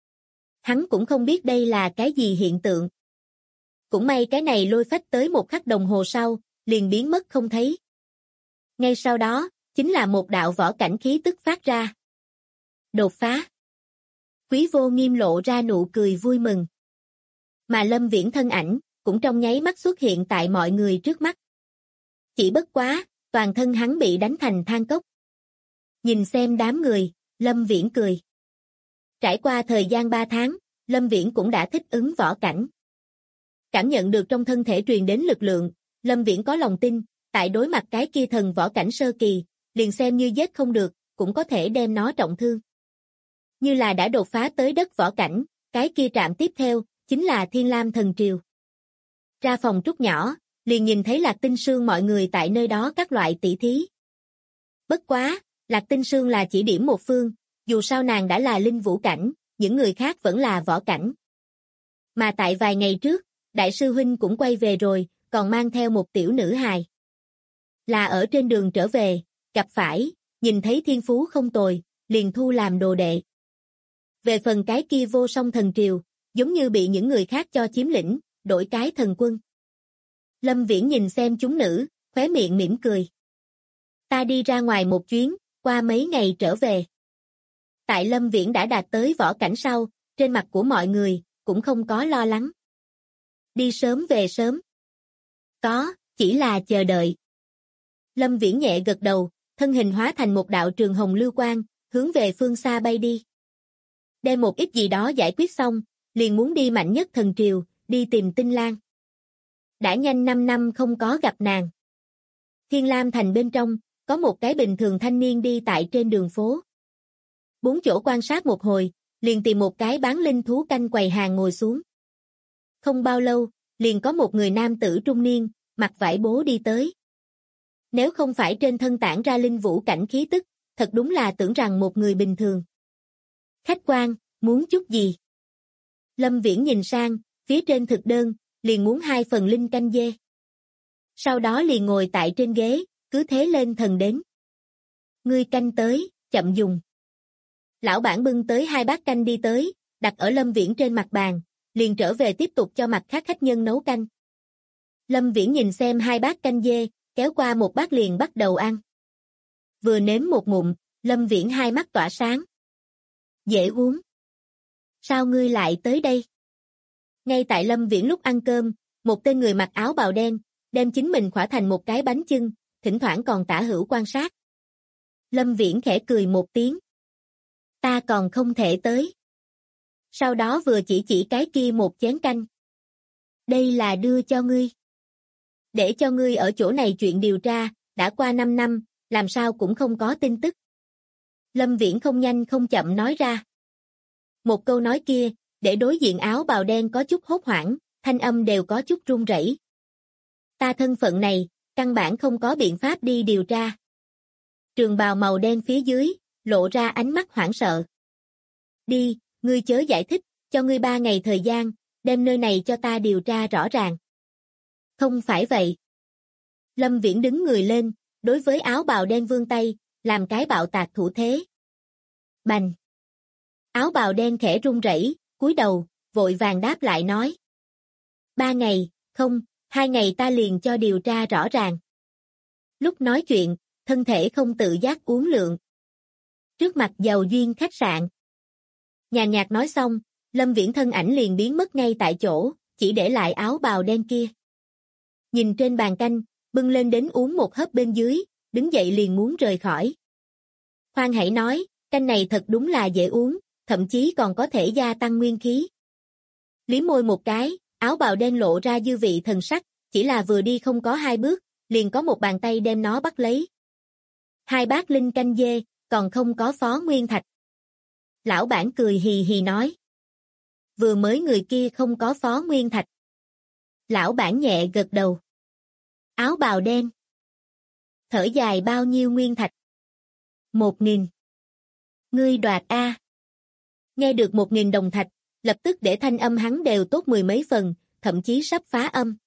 Hắn cũng không biết đây là cái gì hiện tượng. Cũng may cái này lôi phách tới 1 khắc đồng hồ sau, liền biến mất không thấy. Ngay sau đó, chính là một đạo võ cảnh khí tức phát ra. Đột phá. Quý Vô Nghiêm lộ ra nụ cười vui mừng. Mà Lâm Viễn thân ảnh, cũng trong nháy mắt xuất hiện tại mọi người trước mắt. Chỉ bất quá, toàn thân hắn bị đánh thành than cốc. Nhìn xem đám người, Lâm Viễn cười. Trải qua thời gian 3 tháng, Lâm Viễn cũng đã thích ứng võ cảnh. Cảm nhận được trong thân thể truyền đến lực lượng, Lâm Viễn có lòng tin, tại đối mặt cái kia thần võ cảnh sơ kỳ, liền xem như giết không được, cũng có thể đem nó trọng thương. Như là đã đột phá tới đất võ cảnh, cái kia trạm tiếp theo, chính là Thiên Lam Thần Triều. Ra phòng trúc nhỏ, liền nhìn thấy Lạc Tinh Sương mọi người tại nơi đó các loại tỷ thí. Bất quá, Lạc Tinh Sương là chỉ điểm một phương, dù sao nàng đã là linh vũ cảnh, những người khác vẫn là võ cảnh. Mà tại vài ngày trước, Đại sư huynh cũng quay về rồi, còn mang theo một tiểu nữ hài. Là ở trên đường trở về, gặp phải, nhìn thấy thiên phú không tồi, liền thu làm đồ đệ. Về phần cái kia Vô Song Thần Triều, giống như bị những người khác cho chiếm lĩnh, đổi cái thần quân. Lâm Viễn nhìn xem chúng nữ, khóe miệng mỉm cười. Ta đi ra ngoài một chuyến, qua mấy ngày trở về. Tại Lâm Viễn đã đạt tới võ cảnh sau, trên mặt của mọi người, cũng không có lo lắng. Đi sớm về sớm. Có, chỉ là chờ đợi. Lâm Viễn nhẹ gật đầu, thân hình hóa thành một đạo trường hồng lưu quang, hướng về phương xa bay đi. Đem một ít gì đó giải quyết xong, liền muốn đi mạnh nhất thần triều, đi tìm Tinh Lan. Đã nhanh 5 năm không có gặp nàng. Thiên Lam Thành bên trong, có một cái bình thường thanh niên đi tại trên đường phố. 4 chỗ quan sát một hồi, liền tìm một cái bán linh thú canh quầy hàng ngồi xuống. Không bao lâu, liền có một người nam tử trung niên, mặc vải bố đi tới. Nếu không phải trên thân tản ra linh vũ cảnh khí tức, thật đúng là tưởng rằng một người bình thường. Khách quan, muốn chút gì? Lâm Viễn nhìn sang, phía trên thực đơn, liền muốn 2 phần linh canh dê. Sau đó liền ngồi tại trên ghế, cứ thế lên thần đến. Ngươi canh tới, chậm dùng. Lão bản bưng tới 2 bát canh đi tới, đặt ở Lâm Viễn trên mặt bàn, liền trở về tiếp tục cho mặt khác khách nhân nấu canh. Lâm Viễn nhìn xem 2 bát canh dê, kéo qua một bát liền bắt đầu ăn. Vừa nếm một ngụm, Lâm Viễn hai mắt tỏa sáng. Dễ uống. Sao ngươi lại tới đây? Ngay tại Lâm Viễn lúc ăn cơm, một tên người mặc áo bào đen, đem chính mình khỏa thành một cái bánh chưng, thỉnh thoảng còn tả hữu quan sát. Lâm Viễn khẽ cười một tiếng. Ta còn không thể tới. Sau đó vừa chỉ cái kia một chén canh. Đây là đưa cho ngươi. Để cho ngươi ở chỗ này chuyện điều tra, đã qua 5 năm, làm sao cũng không có tin tức. Lâm Viễn không nhanh không chậm nói ra. Một câu nói kia, để đối diện áo bào đen có chút hốt hoảng, thanh âm đều có chút run rẩy. Ta thân phận này, căn bản không có biện pháp đi điều tra. Trường bào màu đen phía dưới, lộ ra ánh mắt hoảng sợ. Đi, ngươi chớ giải thích, cho ngươi 3 ngày thời gian, đem nơi này cho ta điều tra rõ ràng. Không phải vậy. Lâm Viễn đứng người lên, đối với áo bào đen vươn tay, làm cái bạo tạc thủ thế. Bành! Áo bào đen khẽ run rẩy, cúi đầu, vội vàng đáp lại nói. 3 ngày, không, 2 ngày ta liền cho điều tra rõ ràng. Lúc nói chuyện, thân thể không tự giác uốn lượn. Trước mặt giàu duyên khách sạn. Nhàn nhạt nói xong, Lâm Viễn thân ảnh liền biến mất ngay tại chỗ, chỉ để lại áo bào đen kia. Nhìn trên bàn canh, bưng lên đến uống một hớp bên dưới, đứng dậy liền muốn rời khỏi. Khoan hãy nói, canh này thật đúng là dễ uống, thậm chí còn có thể gia tăng nguyên khí. Liếm môi một cái, áo bào đen lộ ra dư vị thần sắc, chỉ là vừa đi không có 2 bước, liền có một bàn tay đem nó bắt lấy. 2 bát linh canh dê, còn không có Phó Nguyên Thạch. Lão bản cười hì hì nói. Vừa mới người kia không có Phó Nguyên Thạch. Lão bản nhẹ gật đầu. Áo bào đen. Thở dài bao nhiêu nguyên thạch? 1.000. Ngươi đoạt a. Nghe được 1.000 đồng thạch, lập tức để thanh âm hắn đều tốt 10 mấy phần, thậm chí sắp phá âm.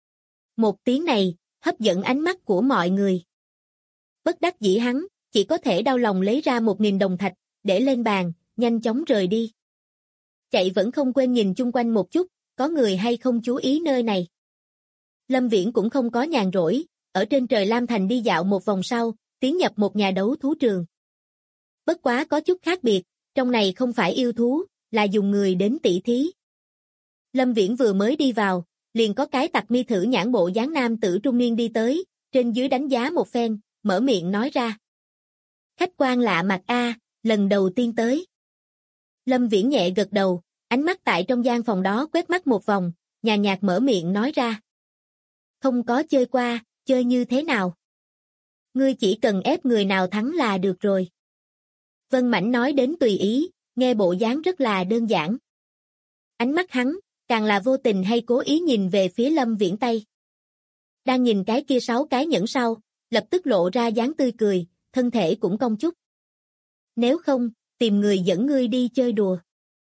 Một tiếng này, hấp dẫn ánh mắt của mọi người. Bất đắc dĩ hắn, chỉ có thể đau lòng lấy ra 1.000 đồng thạch, để lên bàn, nhanh chóng rời đi. Chạy vẫn không quên nhìn chung quanh một chút, có người hay không chú ý nơi này. Lâm Viễn cũng không có nhàn rỗi, ở trên trời Lam Thành đi dạo một vòng sau, tiến nhập một nhà đấu thú trường. Bất quá có chút khác biệt, trong này không phải yêu thú, là dùng người đến tỉ thí. Lâm Viễn vừa mới đi vào, liền có cái tặc mi thử nhãn bộ dáng nam tử trung niên đi tới, trên dưới đánh giá một phen, mở miệng nói ra. Khách quan lạ mặt a, lần đầu tiên tới. Lâm Viễn nhẹ gật đầu, ánh mắt tại trong gian phòng đó quét mắt một vòng, nhàn nhạt mở miệng nói ra. Không có chơi qua, chơi như thế nào? Ngươi chỉ cần ép người nào thắng là được rồi. Vân Mảnh nói đến tùy ý, nghe bộ dáng rất là đơn giản. Ánh mắt hắn, càng là vô tình hay cố ý nhìn về phía Lâm Viễn tay. Đang nhìn cái kia 6 cái nhẫn sau, lập tức lộ ra dáng tươi cười, thân thể cũng cong chút. Nếu không, tìm người dẫn ngươi đi chơi đùa.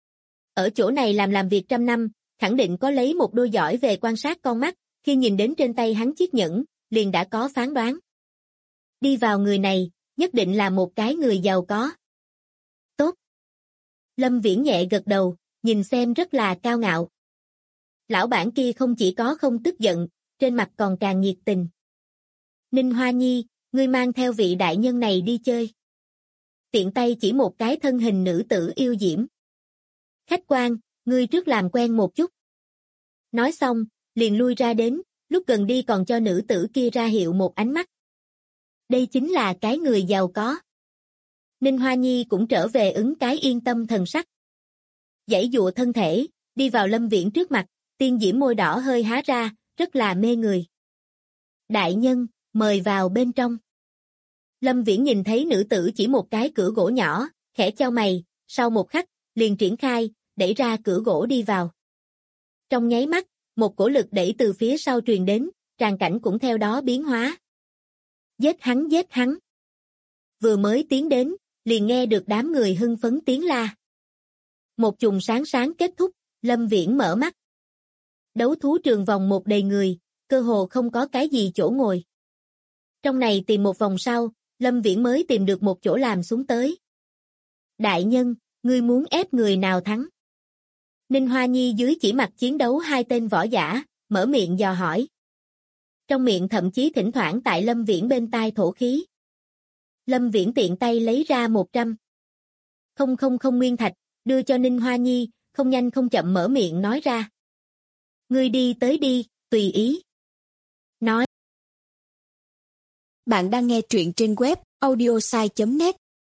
Ở chỗ này làm việc trăm năm, khẳng định có lấy một đôi giỏi về quan sát con mắt, khi nhìn đến trên tay hắn chiếc nhẫn, liền đã có phán đoán. Đi vào người này, nhất định là một cái người giàu có. Tốt. Lâm Viễn nhẹ gật đầu, nhìn xem rất là cao ngạo. Lão bản kia không chỉ có không tức giận, trên mặt còn càng nhiệt tình. Ninh Hoa Nhi, ngươi mang theo vị đại nhân này đi chơi. Tiện tay chỉ một cái thân hình nữ tử yêu diễm. Khách quan, ngươi trước làm quen một chút. Nói xong, liền lui ra đến, lúc gần đi còn cho nữ tử kia ra hiệu một ánh mắt. Đây chính là cái người giàu có. Ninh Hoa Nhi cũng trở về ứng cái yên tâm thần sắc. Giãy dụa thân thể, đi vào Lâm Viễn trước mặt, tiên diễm môi đỏ hơi há ra, rất là mê người. Đại nhân, mời vào bên trong. Lâm Viễn nhìn thấy nữ tử chỉ một cái cửa gỗ nhỏ, khẽ chau mày, sau một khắc, liền triển khai, đẩy ra cửa gỗ đi vào. Trong nháy mắt, một cổ lực đẩy từ phía sau truyền đến, tràng cảnh cũng theo đó biến hóa. Giết hắn giết hắn. Vừa mới tiến đến, liền nghe được đám người hưng phấn tiếng la. Một chùm sáng sáng kết thúc, Lâm Viễn mở mắt. Đấu thú trường vòng một đầy người, cơ hồ không có cái gì chỗ ngồi. Trong này tìm một vòng sau, Lâm Viễn mới tìm được một chỗ làm xuống tới. Đại nhân, ngươi muốn ép người nào thắng? Ninh Hoa Nhi dưới chỉ mặt chiến đấu 2 tên võ giả, mở miệng dò hỏi. Trong miệng thậm chí thỉnh thoảng tại Lâm Viễn bên tai thổ khí. Lâm Viễn tiện tay lấy ra 100. Không nguyên thạch, đưa cho Ninh Hoa Nhi, không nhanh không chậm mở miệng nói ra. Ngươi đi tới đi, tùy ý. Nói. Bạn đang nghe truyện trên web audiosai.net.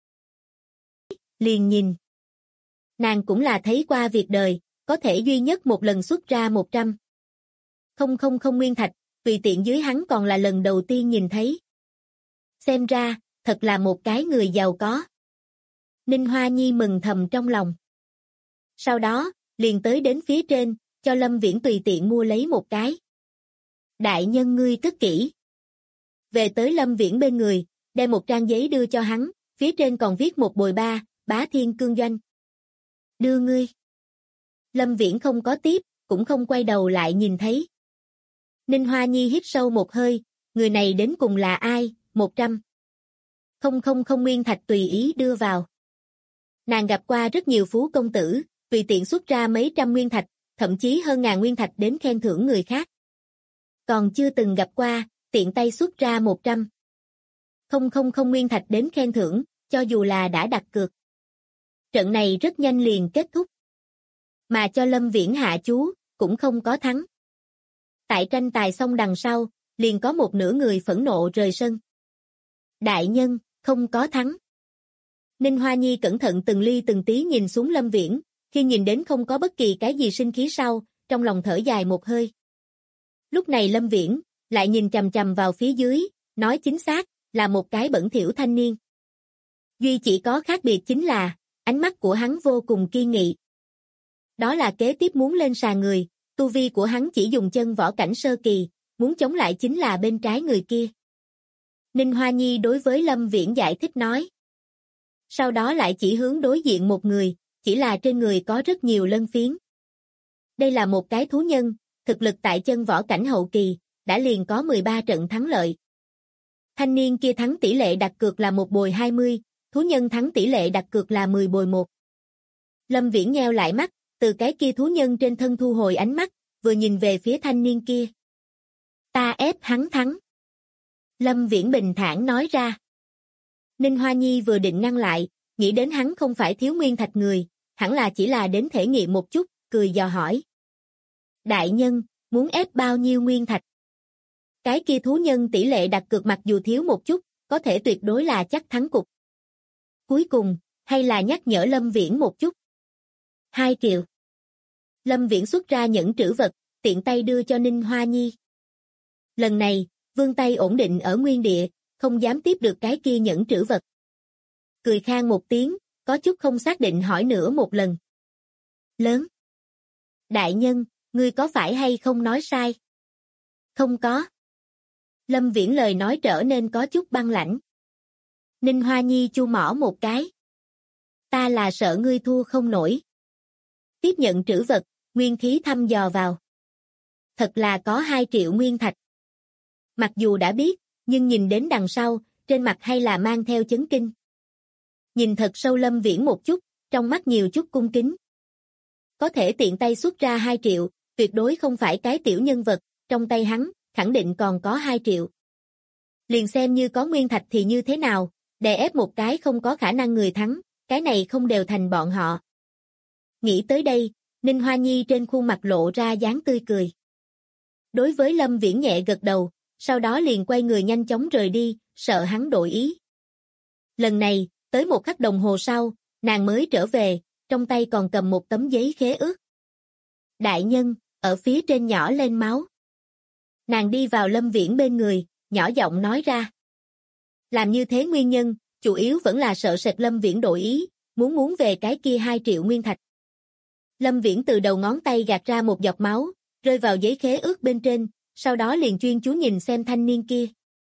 Liền nhìn. Nàng cũng là thấy qua việc đời, có thể duy nhất một lần xuất ra 100. Không nguyên thạch, tùy tiện dưới hắn còn là lần đầu tiên nhìn thấy. Xem ra, thật là một cái người giàu có. Ninh Hoa Nhi mừng thầm trong lòng. Sau đó, liền tới đến phía trên, cho Lâm Viễn tùy tiện mua lấy một cái. Đại nhân ngươi cất kỹ. Về tới Lâm Viễn bên người, đem một trang giấy đưa cho hắn, phía trên còn viết một bồi ba, Bá Thiên Cương Doanh. Đưa ngươi. Lâm Viễn không có tiếp, cũng không quay đầu lại nhìn thấy. Ninh Hoa Nhi hít sâu một hơi, người này đến cùng là ai, 100. Không nguyên thạch tùy ý đưa vào. Nàng gặp qua rất nhiều phú công tử, tùy tiện xuất ra mấy trăm nguyên thạch, thậm chí hơn ngàn nguyên thạch đến khen thưởng người khác. Còn chưa từng gặp qua, tiện tay xuất ra 100. Không nguyên thạch đến khen thưởng, cho dù là đã đặt cược. Trận này rất nhanh liền kết thúc. Mà cho Lâm Viễn hạ chú, cũng không có thắng. Tại tranh tài xong đằng sau, liền có một nửa người phẫn nộ rời sân. Đại nhân, không có thắng. Ninh Hoa Nhi cẩn thận từng ly từng tí nhìn xuống Lâm Viễn, khi nhìn đến không có bất kỳ cái gì sinh khí sau, trong lòng thở dài một hơi. Lúc này Lâm Viễn, lại nhìn chằm chằm vào phía dưới, nói chính xác, là một cái bẩn thỉu thanh niên. Duy chỉ có khác biệt chính là, ánh mắt của hắn vô cùng kiên nghị. Đó là kế tiếp muốn lên sàn người, tu vi của hắn chỉ dùng chân võ cảnh sơ kỳ, muốn chống lại chính là bên trái người kia. Ninh Hoa Nhi đối với Lâm Viễn giải thích nói. Sau đó lại chỉ hướng đối diện một người, chỉ là trên người có rất nhiều lân phiến. Đây là một cái thú nhân, thực lực tại chân võ cảnh hậu kỳ, đã liền có 13 trận thắng lợi. Thanh niên kia thắng tỷ lệ đặt cược là 1/20, thú nhân thắng tỷ lệ đặt cược là 10/1. Lâm Viễn nheo lại mắt, từ cái kia thú nhân trên thân thu hồi ánh mắt, vừa nhìn về phía thanh niên kia. Ta ép hắn thắng. Lâm Viễn bình thản nói ra. Ninh Hoa Nhi vừa định ngăn lại, nghĩ đến hắn không phải thiếu nguyên thạch người, hẳn là chỉ là đến thể nghiệm một chút, cười dò hỏi. Đại nhân, muốn ép bao nhiêu nguyên thạch? Cái kia thú nhân tỷ lệ đặt cược mặc dù thiếu một chút, có thể tuyệt đối là chắc thắng cục. Cuối cùng, hay là nhắc nhở Lâm Viễn một chút. 2 triệu. Lâm Viễn xuất ra nhẫn trữ vật, tiện tay đưa cho Ninh Hoa Nhi. Lần này, vươn tay ổn định ở nguyên địa, không dám tiếp được cái kia nhẫn trữ vật. Cười khan một tiếng, có chút không xác định hỏi nữa một lần. Lớn. Đại nhân, ngươi có phải hay không nói sai? Không có. Lâm Viễn lời nói trở nên có chút băng lãnh. Ninh Hoa Nhi chu mỏ một cái. Ta là sợ ngươi thua không nổi. Tiếp nhận trữ vật, nguyên khí thăm dò vào. Thật là có 2 triệu nguyên thạch. Mặc dù đã biết, nhưng nhìn đến đằng sau, trên mặt hay là mang theo chấn kinh. Nhìn thật sâu Lâm Viễn một chút, trong mắt nhiều chút cung kính. Có thể tiện tay xuất ra 2 triệu, tuyệt đối không phải cái tiểu nhân vật, trong tay hắn, khẳng định còn có 2 triệu. Liền xem như có nguyên thạch thì như thế nào, đè ép một cái không có khả năng người thắng, cái này không đều thành bọn họ. Nghĩ tới đây, Ninh Hoa Nhi trên khuôn mặt lộ ra dáng tươi cười. Đối với Lâm Viễn nhẹ gật đầu, sau đó liền quay người nhanh chóng rời đi, sợ hắn đổi ý. Lần này, tới một khắc đồng hồ sau, nàng mới trở về, trong tay còn cầm một tấm giấy khế ước. Đại nhân, ở phía trên nhỏ lên máu. Nàng đi vào Lâm Viễn bên người, nhỏ giọng nói ra. Làm như thế nguyên nhân, chủ yếu vẫn là sợ sệt Lâm Viễn đổi ý, muốn về cái kia 2 triệu nguyên thạch. Lâm Viễn từ đầu ngón tay gạt ra một giọt máu, rơi vào giấy khế ước bên trên, sau đó liền chuyên chú nhìn xem thanh niên kia.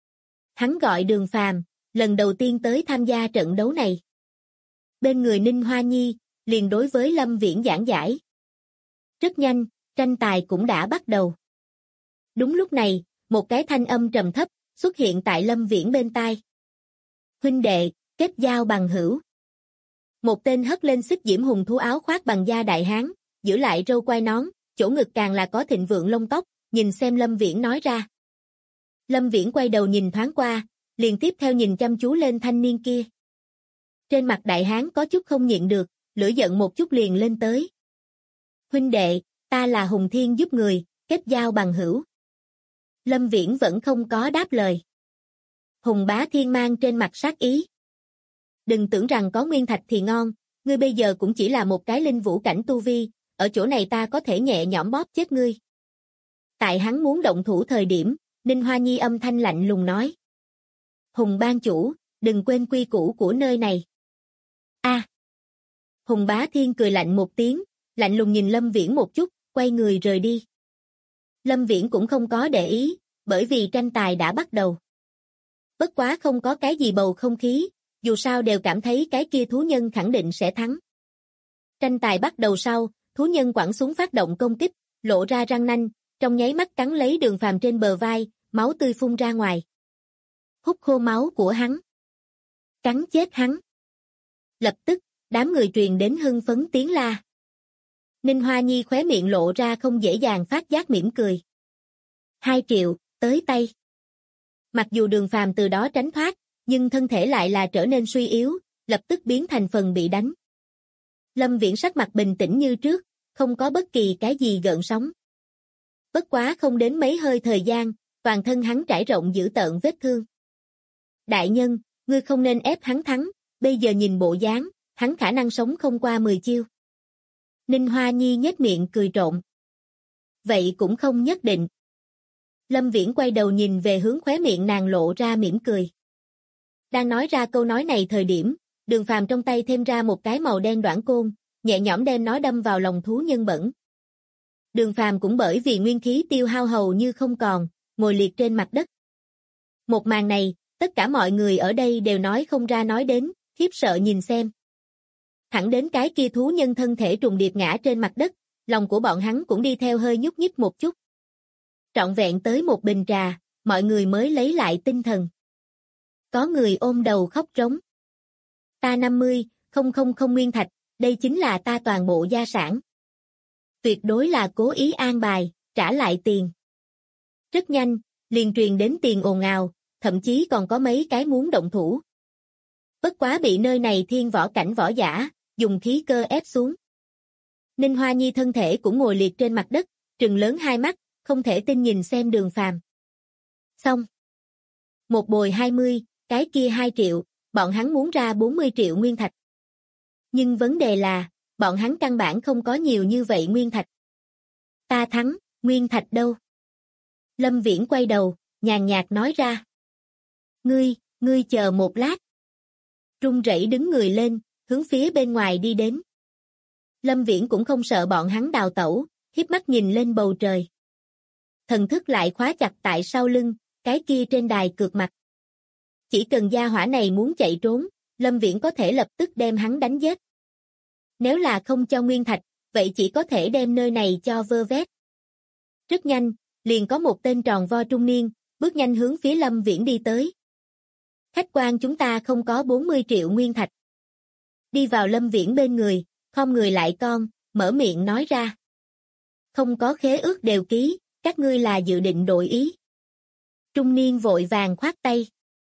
Hắn gọi Đường Phàm, lần đầu tiên tới tham gia trận đấu này. Bên người Ninh Hoa Nhi, liền đối với Lâm Viễn giảng giải. Rất nhanh, tranh tài cũng đã bắt đầu. Đúng lúc này, một cái thanh âm trầm thấp xuất hiện tại Lâm Viễn bên tai. Huynh đệ, kết giao bằng hữu. Một tên hất lên xích diễm hùng thú áo khoác bằng da đại hán, giữ lại râu quai nón, chỗ ngực càng là có thịnh vượng lông tóc, nhìn xem Lâm Viễn nói ra. Lâm Viễn quay đầu nhìn thoáng qua, liền tiếp theo nhìn chăm chú lên thanh niên kia. Trên mặt đại hán có chút không nhịn được, lửa giận một chút liền lên tới. Huynh đệ, ta là Hùng Thiên giúp người, kết giao bằng hữu. Lâm Viễn vẫn không có đáp lời. Hùng Bá Thiên mang trên mặt sát ý. Đừng tưởng rằng có nguyên thạch thì ngon, ngươi bây giờ cũng chỉ là một cái linh vũ cảnh tu vi, ở chỗ này ta có thể nhẹ nhõm bóp chết ngươi. Tại hắn muốn động thủ thời điểm, Ninh Hoa Nhi âm thanh lạnh lùng nói. Hùng ban chủ, đừng quên quy củ của nơi này. A. Hùng Bá Thiên cười lạnh một tiếng, lạnh lùng nhìn Lâm Viễn một chút, quay người rời đi. Lâm Viễn cũng không có để ý, bởi vì tranh tài đã bắt đầu. Bất quá không có cái gì bầu không khí, dù sao đều cảm thấy cái kia thú nhân khẳng định sẽ thắng. Tranh tài bắt đầu sau, thú nhân quẳng súng phát động công kích, lộ ra răng nanh, trong nháy mắt cắn lấy Đường Phàm trên bờ vai, máu tươi phun ra ngoài. Hút khô máu của hắn. Cắn chết hắn. Lập tức, đám người truyền đến hưng phấn tiếng la. Ninh Hoa Nhi khóe miệng lộ ra không dễ dàng phát giác mỉm cười. 2 triệu, tới tay. Mặc dù Đường Phàm từ đó tránh thoát, nhưng thân thể lại là trở nên suy yếu, lập tức biến thành phần bị đánh. Lâm Viễn sắc mặt bình tĩnh như trước, không có bất kỳ cái gì gợn sóng. Bất quá không đến mấy hơi thời gian, toàn thân hắn trải rộng dữ tợn vết thương. Đại nhân, ngươi không nên ép hắn thắng, bây giờ nhìn bộ dáng, hắn khả năng sống không qua 10 chiêu. Ninh Hoa Nhi nhếch miệng cười trộn. Vậy cũng không nhất định. Lâm Viễn quay đầu nhìn về hướng khóe miệng nàng lộ ra mỉm cười. Đang nói ra câu nói này thời điểm, Đường Phàm trong tay thêm ra một cái màu đen đoạn côn, nhẹ nhõm đem nó đâm vào lòng thú nhân bẩn. Đường Phàm cũng bởi vì nguyên khí tiêu hao hầu như không còn, ngồi liệt trên mặt đất. Một màn này, tất cả mọi người ở đây đều nói không ra nói đến, khiếp sợ nhìn xem. Thẳng đến cái kia thú nhân thân thể trùng điệp ngã trên mặt đất, lòng của bọn hắn cũng đi theo hơi nhúc nhích một chút. Trọn vẹn tới một bình trà, mọi người mới lấy lại tinh thần. Có người ôm đầu khóc rống. Ta 50.000 nguyên thạch, đây chính là ta toàn bộ gia sản. Tuyệt đối là cố ý an bài, trả lại tiền. Rất nhanh, liền truyền đến tiền ồn ào, thậm chí còn có mấy cái muốn động thủ. Bất quá bị nơi này thiên võ cảnh võ giả, dùng khí cơ ép xuống. Ninh Hoa Nhi thân thể cũng ngồi liệt trên mặt đất, trừng lớn hai mắt, không thể tin nhìn xem Đường Phàm. Xong. Một bồi 20, cái kia 2 triệu, bọn hắn muốn ra 40 triệu nguyên thạch. Nhưng vấn đề là, bọn hắn căn bản không có nhiều như vậy nguyên thạch. Ta thắng, nguyên thạch đâu? Lâm Viễn quay đầu, nhàn nhạt nói ra. Ngươi chờ một lát. Run rẩy đứng người lên, hướng phía bên ngoài đi đến. Lâm Viễn cũng không sợ bọn hắn đào tẩu, híp mắt nhìn lên bầu trời. Thần thức lại khóa chặt tại sau lưng, cái kia trên đài cược mặt. Chỉ cần gia hỏa này muốn chạy trốn, Lâm Viễn có thể lập tức đem hắn đánh giết. Nếu là không cho nguyên thạch, vậy chỉ có thể đem nơi này cho vơ vét. Rất nhanh, liền có một tên tròn vo trung niên, bước nhanh hướng phía Lâm Viễn đi tới. Khách quan chúng ta không có 40 triệu nguyên thạch. Đi vào Lâm Viễn bên người, khom người lại con, mở miệng nói ra. Không có khế ước đều ký, các ngươi là dự định đổi ý. Trung niên vội vàng khoát tay.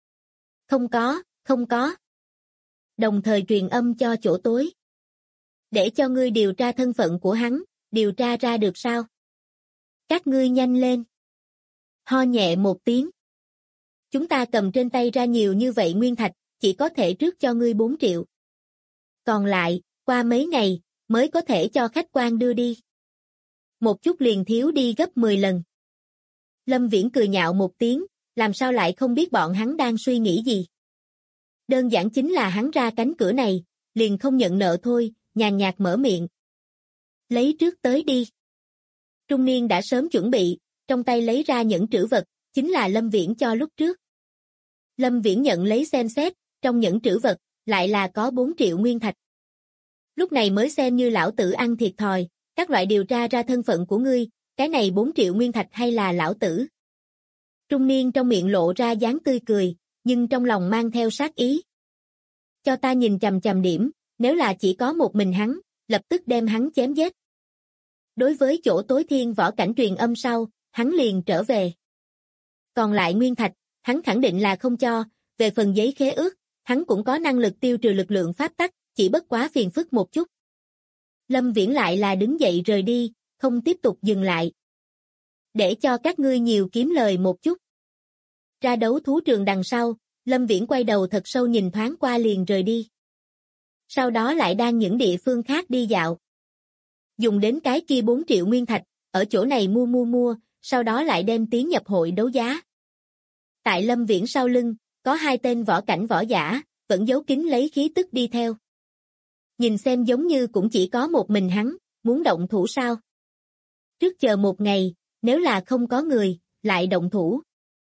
Không có. Đồng thời truyền âm cho chỗ tối. Để cho ngươi điều tra thân phận của hắn, điều tra ra được sao? Các ngươi nhanh lên. Ho nhẹ một tiếng. Chúng ta cầm trên tay ra nhiều như vậy nguyên thạch, chỉ có thể trước cho ngươi 4 triệu. Còn lại, qua mấy ngày, mới có thể cho khách quan đưa đi. Một chút liền thiếu đi gấp 10 lần. Lâm Viễn cười nhạo một tiếng, làm sao lại không biết bọn hắn đang suy nghĩ gì. Đơn giản chính là hắn ra cánh cửa này, liền không nhận nợ thôi, nhàn nhạt mở miệng. Lấy trước tới đi. Trung niên đã sớm chuẩn bị, trong tay lấy ra những trữ vật, chính là Lâm Viễn cho lúc trước. Lâm Viễn nhận lấy xem xét, trong những trữ vật, lại là có 4 triệu nguyên thạch. Lúc này mới xem như lão tử ăn thiệt thòi, các loại điều tra ra thân phận của ngươi, cái này 4 triệu nguyên thạch hay là lão tử. Trung niên trong miệng lộ ra dáng tươi cười, nhưng trong lòng mang theo sát ý. Cho ta nhìn chằm chằm điểm, nếu là chỉ có một mình hắn, lập tức đem hắn chém giết. Đối với chỗ tối thiên võ cảnh truyền âm sau, hắn liền trở về. Còn lại nguyên thạch, hắn khẳng định là không cho, về phần giấy khế ước, hắn cũng có năng lực tiêu trừ lực lượng pháp tắc, chỉ bất quá phiền phức một chút. Lâm Viễn lại là đứng dậy rời đi, không tiếp tục dừng lại. Để cho các ngươi nhiều kiếm lời một chút. Ra đấu thú trường đằng sau, Lâm Viễn quay đầu thật sâu nhìn thoáng qua liền rời đi. Sau đó lại đang những địa phương khác đi dạo. Dùng đến cái kia 4 triệu nguyên thạch, ở chỗ này mua, sau đó lại đem tiến nhập hội đấu giá. Tại Lâm Viễn sau lưng, có 2 tên võ cảnh võ giả, vẫn giấu kín lấy khí tức đi theo. Nhìn xem giống như cũng chỉ có một mình hắn, muốn động thủ sao? Trước chờ một ngày, nếu là không có người, lại động thủ.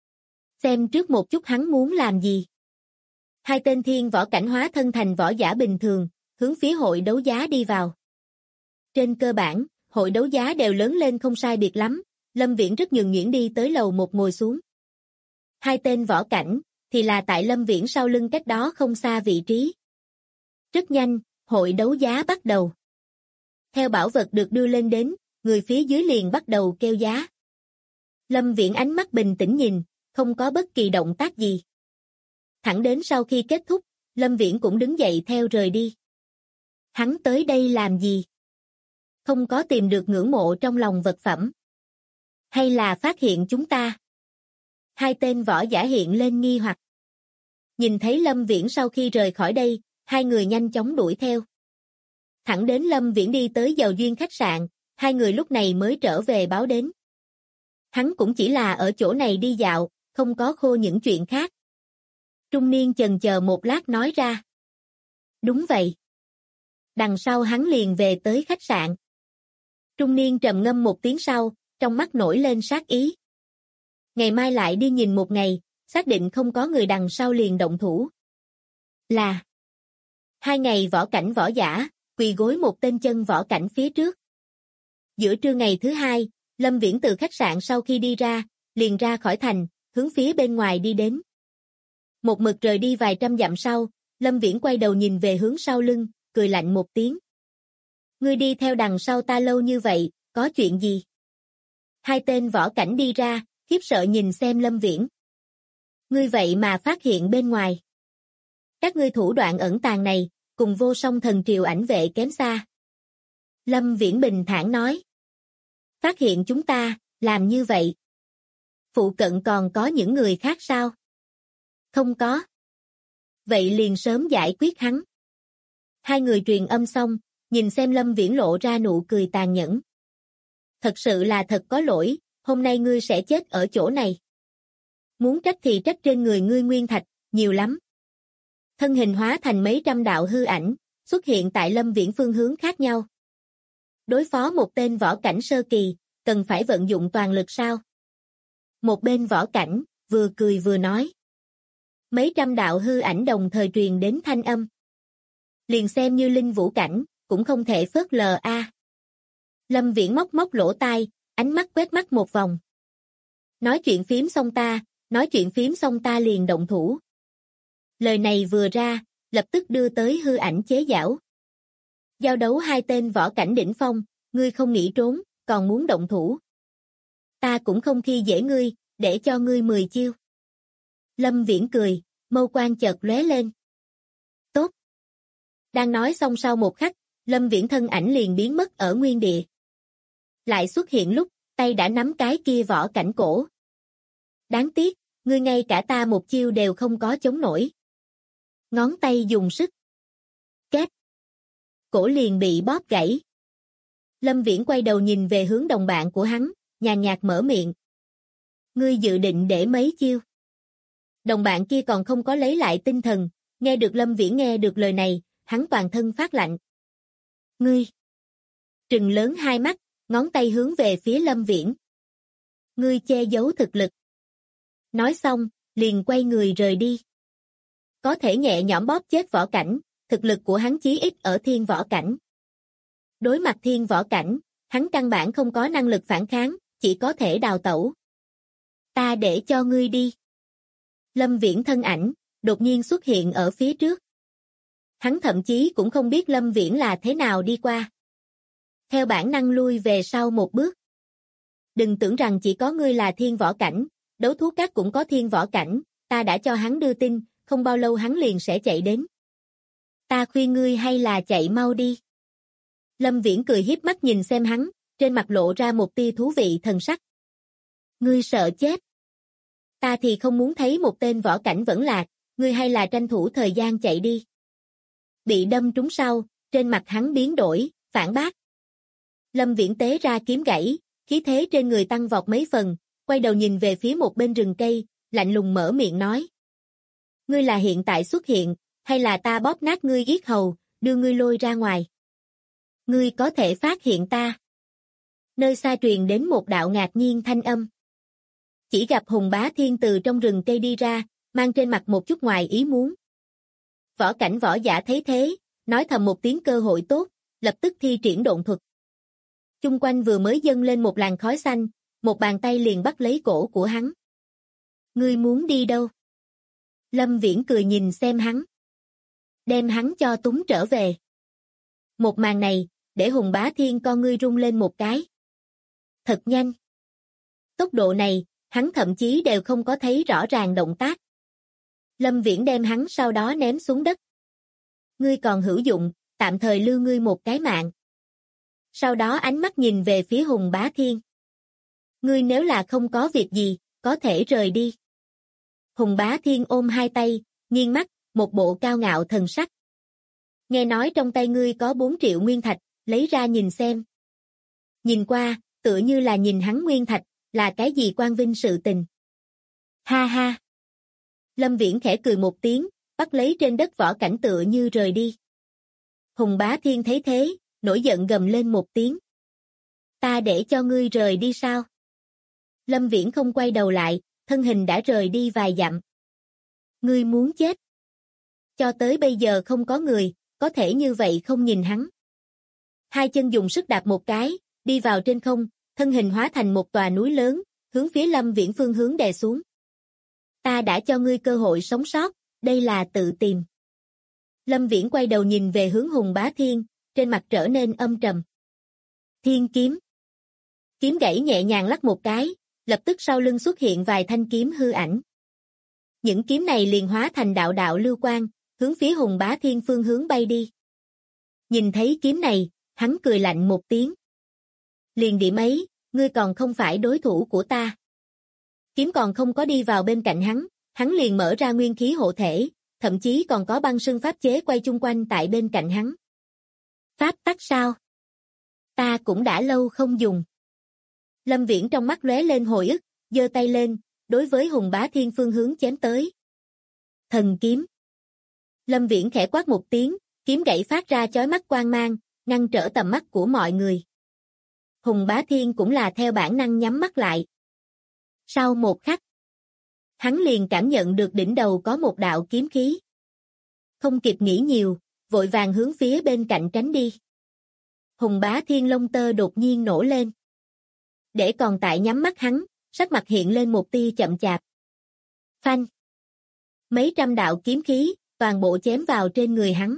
Xem trước một chút hắn muốn làm gì. Hai tên thiên võ cảnh hóa thân thành võ giả bình thường, hướng phía hội đấu giá đi vào. Trên cơ bản, hội đấu giá đều lớn lên không sai biệt lắm, Lâm Viễn rất nhường nhuyễn đi tới lầu một ngồi xuống. Hai tên võ cảnh, thì là tại Lâm Viễn sau lưng cách đó không xa vị trí. Rất nhanh, hội đấu giá bắt đầu. Theo bảo vật được đưa lên đến, người phía dưới liền bắt đầu kêu giá. Lâm Viễn ánh mắt bình tĩnh nhìn, không có bất kỳ động tác gì. Thẳng đến sau khi kết thúc, Lâm Viễn cũng đứng dậy theo rời đi. Hắn tới đây làm gì? Không có tìm được ngưỡng mộ trong lòng vật phẩm. Hay là phát hiện chúng ta? Hai tên võ giả hiện lên nghi hoặc. Nhìn thấy Lâm Viễn sau khi rời khỏi đây, hai người nhanh chóng đuổi theo. Thẳng đến Lâm Viễn đi tới Giàu Duyên khách sạn, hai người lúc này mới trở về báo đến. Hắn cũng chỉ là ở chỗ này đi dạo, không có khô những chuyện khác. Trung niên chần chờ một lát nói ra. Đúng vậy. Đằng sau hắn liền về tới khách sạn. Trung niên trầm ngâm một tiếng sau, trong mắt nổi lên sát ý. Ngày mai lại đi nhìn một ngày, xác định không có người đằng sau liền động thủ. Là 2 ngày võ cảnh võ giả, quỳ gối một tên chân võ cảnh phía trước. Giữa trưa ngày thứ hai, Lâm Viễn từ khách sạn sau khi đi ra, liền ra khỏi thành, hướng phía bên ngoài đi đến. Một mực rời đi vài trăm dặm sau, Lâm Viễn quay đầu nhìn về hướng sau lưng, cười lạnh một tiếng. Ngươi đi theo đằng sau ta lâu như vậy, có chuyện gì? Hai tên võ cảnh đi ra, khiếp sợ nhìn xem Lâm Viễn. Ngươi vậy mà phát hiện bên ngoài. Các ngươi thủ đoạn ẩn tàng này, cùng Vô Song Thần Triều ảnh vệ kém xa. Lâm Viễn bình thản nói. Phát hiện chúng ta, làm như vậy. Phụ cận còn có những người khác sao? Không có. Vậy liền sớm giải quyết hắn. Hai người truyền âm xong, nhìn xem Lâm Viễn lộ ra nụ cười tàn nhẫn. Thật sự là thật có lỗi, hôm nay ngươi sẽ chết ở chỗ này. Muốn trách thì trách trên người ngươi nguyên thạch, nhiều lắm. Thân hình hóa thành mấy trăm đạo hư ảnh, xuất hiện tại Lâm Viễn phương hướng khác nhau. Đối phó một tên võ cảnh sơ kỳ, cần phải vận dụng toàn lực sao? Một bên võ cảnh, vừa cười vừa nói. Mấy trăm đạo hư ảnh đồng thời truyền đến thanh âm. Liền xem như linh vũ cảnh, cũng không thể phớt lờ a. Lâm Viễn móc móc lỗ tai, ánh mắt quét mắt một vòng. Nói chuyện phím xong ta liền động thủ. Lời này vừa ra, lập tức đưa tới hư ảnh chế giảo. Giao đấu hai tên võ cảnh đỉnh phong, ngươi không nghĩ trốn, còn muốn động thủ. Ta cũng không khi dễ ngươi, để cho ngươi 10 chiêu. Lâm Viễn cười, mâu quang chợt lóe lên. Tốt. Đang nói xong sau một khắc, Lâm Viễn thân ảnh liền biến mất ở nguyên địa. Lại xuất hiện lúc, tay đã nắm cái kia võ cảnh cổ. Đáng tiếc, ngươi ngay cả ta một chiêu đều không có chống nổi. Ngón tay dùng sức. Két. Cổ liền bị bóp gãy. Lâm Viễn quay đầu nhìn về hướng đồng bạn của hắn, nhàn nhạt mở miệng. Ngươi dự định để mấy chiêu? Đồng bạn kia còn không có lấy lại tinh thần, nghe được Lâm Viễn nghe được lời này, hắn toàn thân phát lạnh. Ngươi! Trừng lớn hai mắt, ngón tay hướng về phía Lâm Viễn. Ngươi che giấu thực lực. Nói xong, liền quay người rời đi. Có thể nhẹ nhõm bóp chết võ cảnh, thực lực của hắn chí ít ở thiên võ cảnh. Đối mặt thiên võ cảnh, hắn căn bản không có năng lực phản kháng, chỉ có thể đào tẩu. Ta để cho ngươi đi. Lâm Viễn thân ảnh, đột nhiên xuất hiện ở phía trước. Hắn thậm chí cũng không biết Lâm Viễn là thế nào đi qua. Theo bản năng lui về sau một bước. Đừng tưởng rằng chỉ có ngươi là thiên võ cảnh, đấu thú các cũng có thiên võ cảnh, ta đã cho hắn đưa tin, không bao lâu hắn liền sẽ chạy đến. Ta khuyên ngươi hay là chạy mau đi. Lâm Viễn cười hiếp mắt nhìn xem hắn, trên mặt lộ ra một tia thú vị thần sắc. Ngươi sợ chết. Ta thì không muốn thấy một tên võ cảnh vẫn lạc, ngươi hay là tranh thủ thời gian chạy đi. Bị đâm trúng sau, trên mặt hắn biến đổi, phản bác. Lâm Viễn tế ra kiếm gãy, khí thế trên người tăng vọt mấy phần, quay đầu nhìn về phía một bên rừng cây, lạnh lùng mở miệng nói. Ngươi là hiện tại xuất hiện, hay là ta bóp nát ngươi yết hầu, đưa ngươi lôi ra ngoài. Ngươi có thể phát hiện ta. Nơi xa truyền đến một đạo ngạc nhiên thanh âm. Chỉ gặp Hùng Bá Thiên từ trong rừng cây đi ra, mang trên mặt một chút ngoài ý muốn. Võ Cảnh võ giả thấy thế, nói thầm một tiếng cơ hội tốt, lập tức thi triển độn thuật. Chung quanh vừa mới dâng lên một làn khói xanh, một bàn tay liền bắt lấy cổ của hắn. Ngươi muốn đi đâu? Lâm Viễn cười nhìn xem hắn. Đem hắn cho túng trở về. Một màn này, để Hùng Bá Thiên con ngươi rung lên một cái. Thật nhanh. Tốc độ này, hắn thậm chí đều không có thấy rõ ràng động tác. Lâm Viễn đem hắn sau đó ném xuống đất. Ngươi còn hữu dụng, tạm thời lưu ngươi một cái mạng. Sau đó ánh mắt nhìn về phía Hùng Bá Thiên. Ngươi nếu là không có việc gì, có thể rời đi. Hùng Bá Thiên ôm hai tay, nghiêng mắt, một bộ cao ngạo thần sắc. Nghe nói trong tay ngươi có 4 triệu nguyên thạch, lấy ra nhìn xem. Nhìn qua, tựa như là nhìn hắn nguyên thạch, là cái gì quan vinh sự tình. Ha ha. Lâm Viễn khẽ cười một tiếng, bắt lấy trên đất Võ Cảnh tựa như rời đi. Hùng Bá Thiên thấy thế, nổi giận gầm lên một tiếng. Ta để cho ngươi rời đi sao? Lâm Viễn không quay đầu lại, thân hình đã rời đi vài dặm. Ngươi muốn chết. Cho tới bây giờ không có người, có thể như vậy không nhìn hắn. Hai chân dùng sức đạp một cái, đi vào trên không, thân hình hóa thành một tòa núi lớn, hướng phía Lâm Viễn phương hướng đè xuống. Ta đã cho ngươi cơ hội sống sót, đây là tự tìm. Lâm Viễn quay đầu nhìn về hướng Hùng Bá Thiên, trên mặt trở nên âm trầm. Thiên kiếm. Kiếm gãy nhẹ nhàng lắc một cái, lập tức sau lưng xuất hiện vài thanh kiếm hư ảnh. Những kiếm này liền hóa thành đạo đạo lưu quang, hướng phía Hùng Bá Thiên phương hướng bay đi. Nhìn thấy kiếm này, hắn cười lạnh một tiếng. Liền điểm ấy, ngươi còn không phải đối thủ của ta. Kiếm còn không có đi vào bên cạnh hắn liền mở ra nguyên khí hộ thể, thậm chí còn có băng sưng pháp chế quay chung quanh tại bên cạnh hắn. Pháp tắc sao? Ta cũng đã lâu không dùng. Lâm Viễn trong mắt lóe lên hồi ức, giơ tay lên, đối với Hùng Bá Thiên phương hướng chém tới. Thần kiếm. Lâm Viễn khẽ quát một tiếng, kiếm gãy phát ra chói mắt quang mang, ngăn trở tầm mắt của mọi người. Hùng Bá Thiên cũng là theo bản năng nhắm mắt lại. Sau một khắc, hắn liền cảm nhận được đỉnh đầu có một đạo kiếm khí. Không kịp nghĩ nhiều, vội vàng hướng phía bên cạnh tránh đi. Hùng Bá Thiên lông tơ đột nhiên nổ lên. Để còn tại nhắm mắt hắn, sắc mặt hiện lên một tia chậm chạp. Phanh. Mấy trăm đạo kiếm khí, toàn bộ chém vào trên người hắn.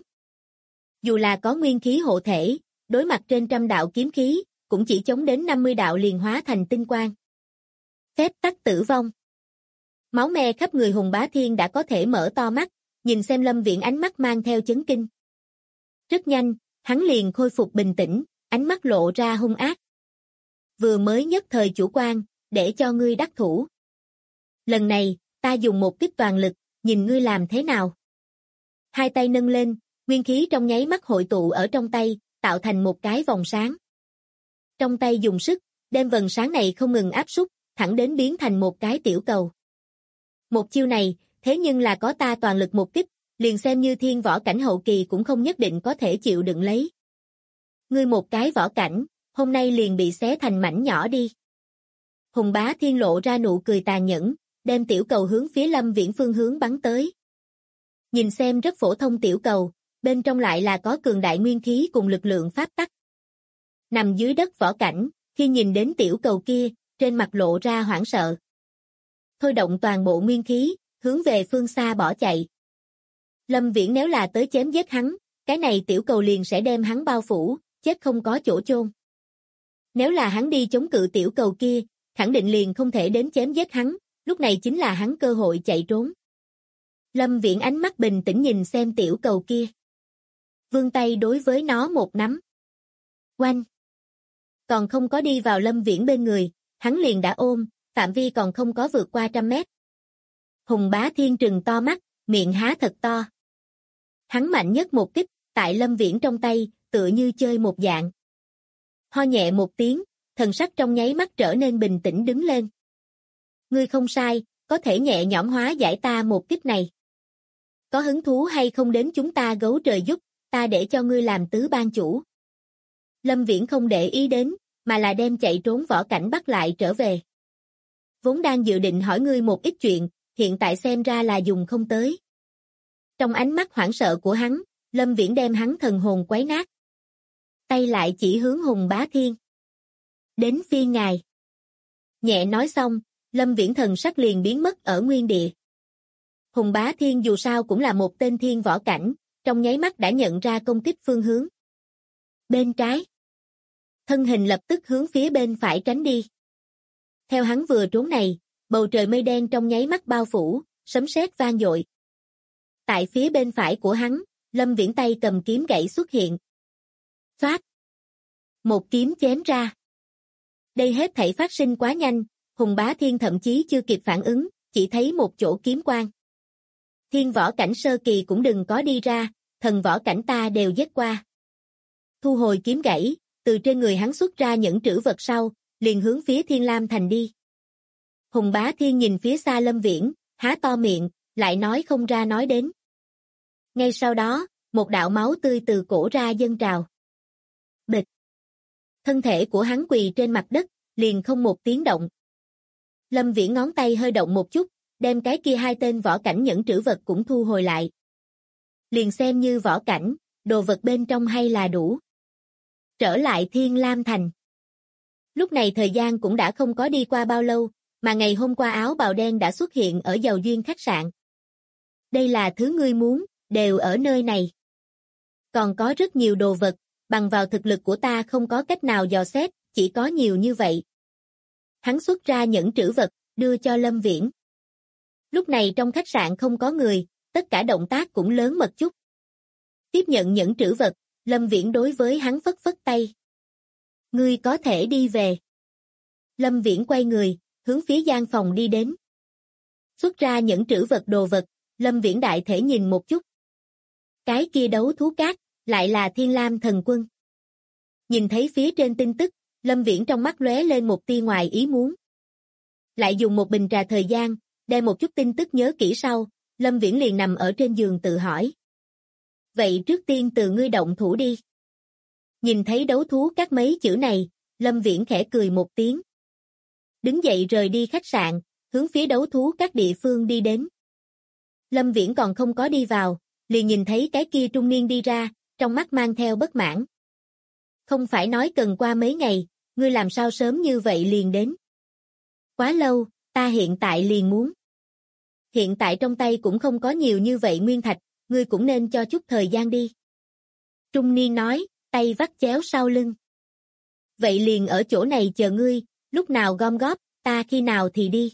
Dù là có nguyên khí hộ thể, đối mặt trên trăm đạo kiếm khí, cũng chỉ chống đến 50 đạo liền hóa thành tinh quang. Phép tắc tử vong. Máu me khắp người Hùng Bá Thiên đã có thể mở to mắt, nhìn xem Lâm Viễn ánh mắt mang theo chấn kinh. Rất nhanh, hắn liền khôi phục bình tĩnh, ánh mắt lộ ra hung ác. Vừa mới nhất thời chủ quan, để cho ngươi đắc thủ. Lần này, ta dùng một kích toàn lực, nhìn ngươi làm thế nào. Hai tay nâng lên, nguyên khí trong nháy mắt hội tụ ở trong tay, tạo thành một cái vòng sáng. Trong tay dùng sức, đem vầng sáng này không ngừng áp xúc, thẳng đến biến thành một cái tiểu cầu. Một chiêu này, thế nhưng là có ta toàn lực một kích, liền xem như thiên võ cảnh hậu kỳ cũng không nhất định có thể chịu đựng lấy. Ngươi một cái võ cảnh, hôm nay liền bị xé thành mảnh nhỏ đi. Hùng Bá Thiên lộ ra nụ cười tàn nhẫn, đem tiểu cầu hướng phía Lâm Viễn phương hướng bắn tới. Nhìn xem rất phổ thông tiểu cầu, bên trong lại là có cường đại nguyên khí cùng lực lượng pháp tắc. Nằm dưới đất võ cảnh, khi nhìn đến tiểu cầu kia, trên mặt lộ ra hoảng sợ. Thôi động toàn bộ nguyên khí, hướng về phương xa bỏ chạy. Lâm Viễn nếu là tới chém giết hắn, cái này tiểu cầu liền sẽ đem hắn bao phủ, chết không có chỗ chôn. Nếu là hắn đi chống cự tiểu cầu kia, khẳng định liền không thể đến chém giết hắn, lúc này chính là hắn cơ hội chạy trốn. Lâm Viễn ánh mắt bình tĩnh nhìn xem tiểu cầu kia. Vươn tay đối với nó một nắm. Oanh! Còn không có đi vào Lâm Viễn bên người, hắn liền đã ôm, phạm vi còn không có vượt qua 100 mét. Hùng Bá Thiên trừng to mắt, miệng há thật to. Hắn mạnh nhất một kích, tại Lâm Viễn trong tay, tựa như chơi một dạng. Ho nhẹ một tiếng, thần sắc trong nháy mắt trở nên bình tĩnh đứng lên. Ngươi không sai, có thể nhẹ nhõm hóa giải ta một kích này. Có hứng thú hay không đến chúng ta gấu trời giúp, ta để cho ngươi làm tứ ban chủ. Lâm Viễn không để ý đến, mà là đem chạy trốn Võ Cảnh bắt lại trở về. Vốn đang dự định hỏi ngươi một ít chuyện, hiện tại xem ra là dùng không tới. Trong ánh mắt hoảng sợ của hắn, Lâm Viễn đem hắn thần hồn quấy nát. Tay lại chỉ hướng Hùng Bá Thiên. Đến phiên ngài. Nhẹ nói xong, Lâm Viễn thần sắc liền biến mất ở nguyên địa. Hùng Bá Thiên dù sao cũng là một tên thiên võ cảnh, trong nháy mắt đã nhận ra công kích phương hướng. Bên trái. Thân hình lập tức hướng phía bên phải tránh đi. Theo hắn vừa trốn này, bầu trời mây đen trong nháy mắt bao phủ, sấm sét vang dội. Tại phía bên phải của hắn, Lâm Viễn tay cầm kiếm gãy xuất hiện. Phát. Một kiếm chém ra. Đây hết thảy phát sinh quá nhanh, Hùng Bá Thiên thậm chí chưa kịp phản ứng, chỉ thấy một chỗ kiếm quang. Thiên võ cảnh sơ kỳ cũng đừng có đi ra, thần võ cảnh ta đều giết qua. Thu hồi kiếm gãy, từ trên người hắn xuất ra những trữ vật sau, liền hướng phía Thiên Lam Thành đi. Hùng Bá Thiên nhìn phía xa Lâm Viễn, há to miệng, lại nói không ra nói đến. Ngay sau đó, một đạo máu tươi từ cổ ra dâng trào. Bịch. Thân thể của hắn quỳ trên mặt đất, liền không một tiếng động. Lâm Viễn ngón tay hơi động một chút, đem cái kia hai tên võ cảnh nhẫn trữ vật cũng thu hồi lại. Liền xem như võ cảnh, đồ vật bên trong hay là đủ. Trở lại Thiên Lam Thành. Lúc này thời gian cũng đã không có đi qua bao lâu, mà ngày hôm qua áo bào đen đã xuất hiện ở Giàu Duyên khách sạn. Đây là thứ ngươi muốn, đều ở nơi này. Còn có rất nhiều đồ vật, bằng vào thực lực của ta không có cách nào dò xét, chỉ có nhiều như vậy. Hắn xuất ra những trữ vật, đưa cho Lâm Viễn. Lúc này trong khách sạn không có người, tất cả động tác cũng lớn mật chút. Tiếp nhận những trữ vật, Lâm Viễn đối với hắn phất phất tay. Ngươi có thể đi về. Lâm Viễn quay người, hướng phía gian phòng đi đến. Xuất ra những trữ vật đồ vật, Lâm Viễn đại thể nhìn một chút. Cái kia đấu thú cát, lại là Thiên Lam thần quân. Nhìn thấy phía trên tin tức, Lâm Viễn trong mắt lóe lên một tia ngoài ý muốn. Lại dùng một bình trà thời gian, đem một chút tin tức nhớ kỹ sau, Lâm Viễn liền nằm ở trên giường tự hỏi. Vậy trước tiên từ ngươi động thủ đi. Nhìn thấy đấu thú các mấy chữ này, Lâm Viễn khẽ cười một tiếng. Đứng dậy rời đi khách sạn, hướng phía đấu thú các địa phương đi đến. Lâm Viễn còn không có đi vào, liền nhìn thấy cái kia trung niên đi ra, trong mắt mang theo bất mãn. Không phải nói cần qua mấy ngày, ngươi làm sao sớm như vậy liền đến. Quá lâu, ta hiện tại liền muốn. Hiện tại trong tay cũng không có nhiều như vậy nguyên thạch, ngươi cũng nên cho chút thời gian đi. Trung niên nói, tay vắt chéo sau lưng. Vậy liền ở chỗ này chờ ngươi, lúc nào gom góp, ta khi nào thì đi.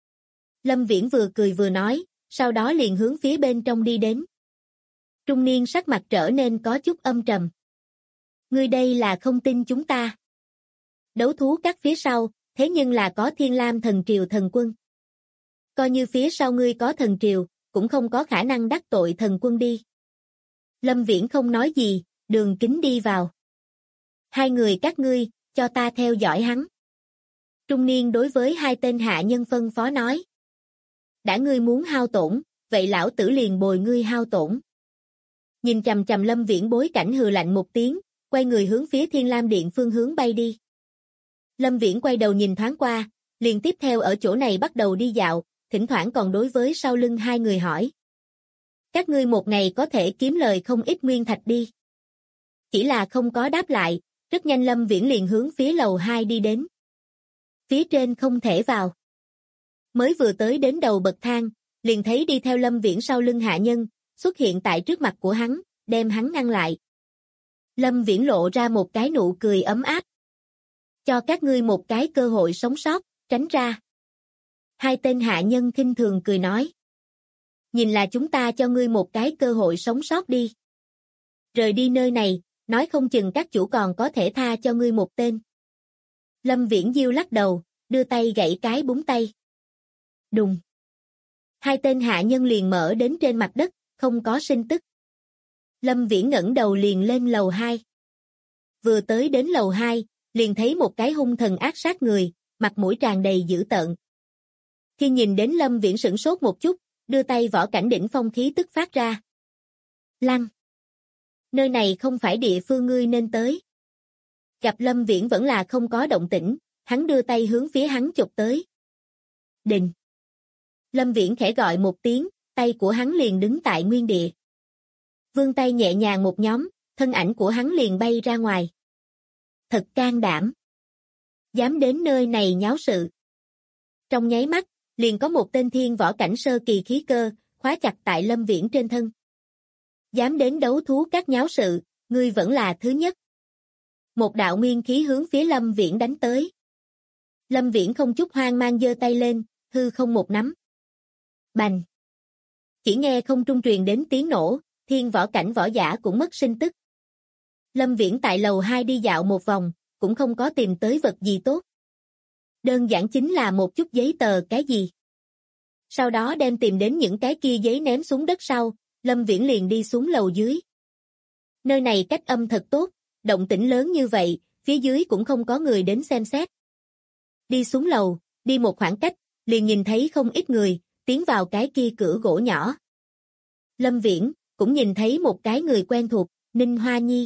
Lâm Viễn vừa cười vừa nói, sau đó liền hướng phía bên trong đi đến. Trung niên sắc mặt trở nên có chút âm trầm. Ngươi đây là không tin chúng ta. Đấu thú các phía sau, thế nhưng là có Thiên Lam thần triều thần quân. Coi như phía sau ngươi có thần triều, cũng không có khả năng đắc tội thần quân đi. Lâm Viễn không nói gì, Đường Kính đi vào. Hai người các ngươi, cho ta theo dõi hắn. Trung niên đối với hai tên hạ nhân phân phó nói. Đã ngươi muốn hao tổn, vậy lão tử liền bồi ngươi hao tổn. Nhìn chằm chằm Lâm Viễn bối cảnh hừ lạnh một tiếng, quay người hướng phía Thiên Lam Điện phương hướng bay đi. Lâm Viễn quay đầu nhìn thoáng qua, liền tiếp theo ở chỗ này bắt đầu đi dạo, thỉnh thoảng còn đối với sau lưng hai người hỏi. Các ngươi một ngày có thể kiếm lời không ít nguyên thạch đi. Chỉ là không có đáp lại, rất nhanh Lâm Viễn liền hướng phía lầu 2 đi đến. Phía trên không thể vào. Mới vừa tới đến đầu bậc thang, liền thấy đi theo Lâm Viễn sau lưng hạ nhân, xuất hiện tại trước mặt của hắn, đem hắn ngăn lại. Lâm Viễn lộ ra một cái nụ cười ấm áp. Cho các ngươi một cái cơ hội sống sót, tránh ra. Hai tên hạ nhân khinh thường cười nói. Nhìn là chúng ta cho ngươi một cái cơ hội sống sót đi. Rời đi nơi này, nói không chừng các chủ còn có thể tha cho ngươi một tên. Lâm Viễn Diêu lắc đầu, đưa tay gãy cái búng tay. Đùng. Hai tên hạ nhân liền mở đến trên mặt đất, không có sinh tức. Lâm Viễn ngẩng đầu liền lên lầu 2. Vừa tới đến lầu 2, liền thấy một cái hung thần ác sát người, mặt mũi tràn đầy dữ tợn. Khi nhìn đến Lâm Viễn sửng sốt một chút, đưa tay võ cảnh đỉnh phong khí tức phát ra. Lăng. Nơi này không phải địa phương ngươi nên tới. Gặp Lâm Viễn vẫn là không có động tĩnh, hắn đưa tay hướng phía hắn chụp tới. Đình! Lâm Viễn khẽ gọi một tiếng, tay của hắn liền đứng tại nguyên địa. Vươn tay nhẹ nhàng một nhóm, thân ảnh của hắn liền bay ra ngoài. Thật can đảm. Dám đến nơi này nháo sự. Trong nháy mắt, liền có một tên thiên võ cảnh sơ kỳ khí cơ, khóa chặt tại Lâm Viễn trên thân. Dám đến đấu thú các nháo sự, ngươi vẫn là thứ nhất. Một đạo nguyên khí hướng phía Lâm Viễn đánh tới. Lâm Viễn không chút hoang mang giơ tay lên, hư không một nắm. Bành! Chỉ nghe không trung truyền đến tiếng nổ, thiên võ cảnh võ giả cũng mất sinh tức. Lâm Viễn tại lầu 2 đi dạo một vòng, cũng không có tìm tới vật gì tốt. Đơn giản chính là một chút giấy tờ cái gì. Sau đó đem tìm đến những cái kia giấy ném xuống đất sau, Lâm Viễn liền đi xuống lầu dưới. Nơi này cách âm thật tốt, động tĩnh lớn như vậy, phía dưới cũng không có người đến xem xét. Đi xuống lầu, đi một khoảng cách, liền nhìn thấy không ít người, tiến vào cái kia cửa gỗ nhỏ. Lâm Viễn cũng nhìn thấy một cái người quen thuộc, Ninh Hoa Nhi.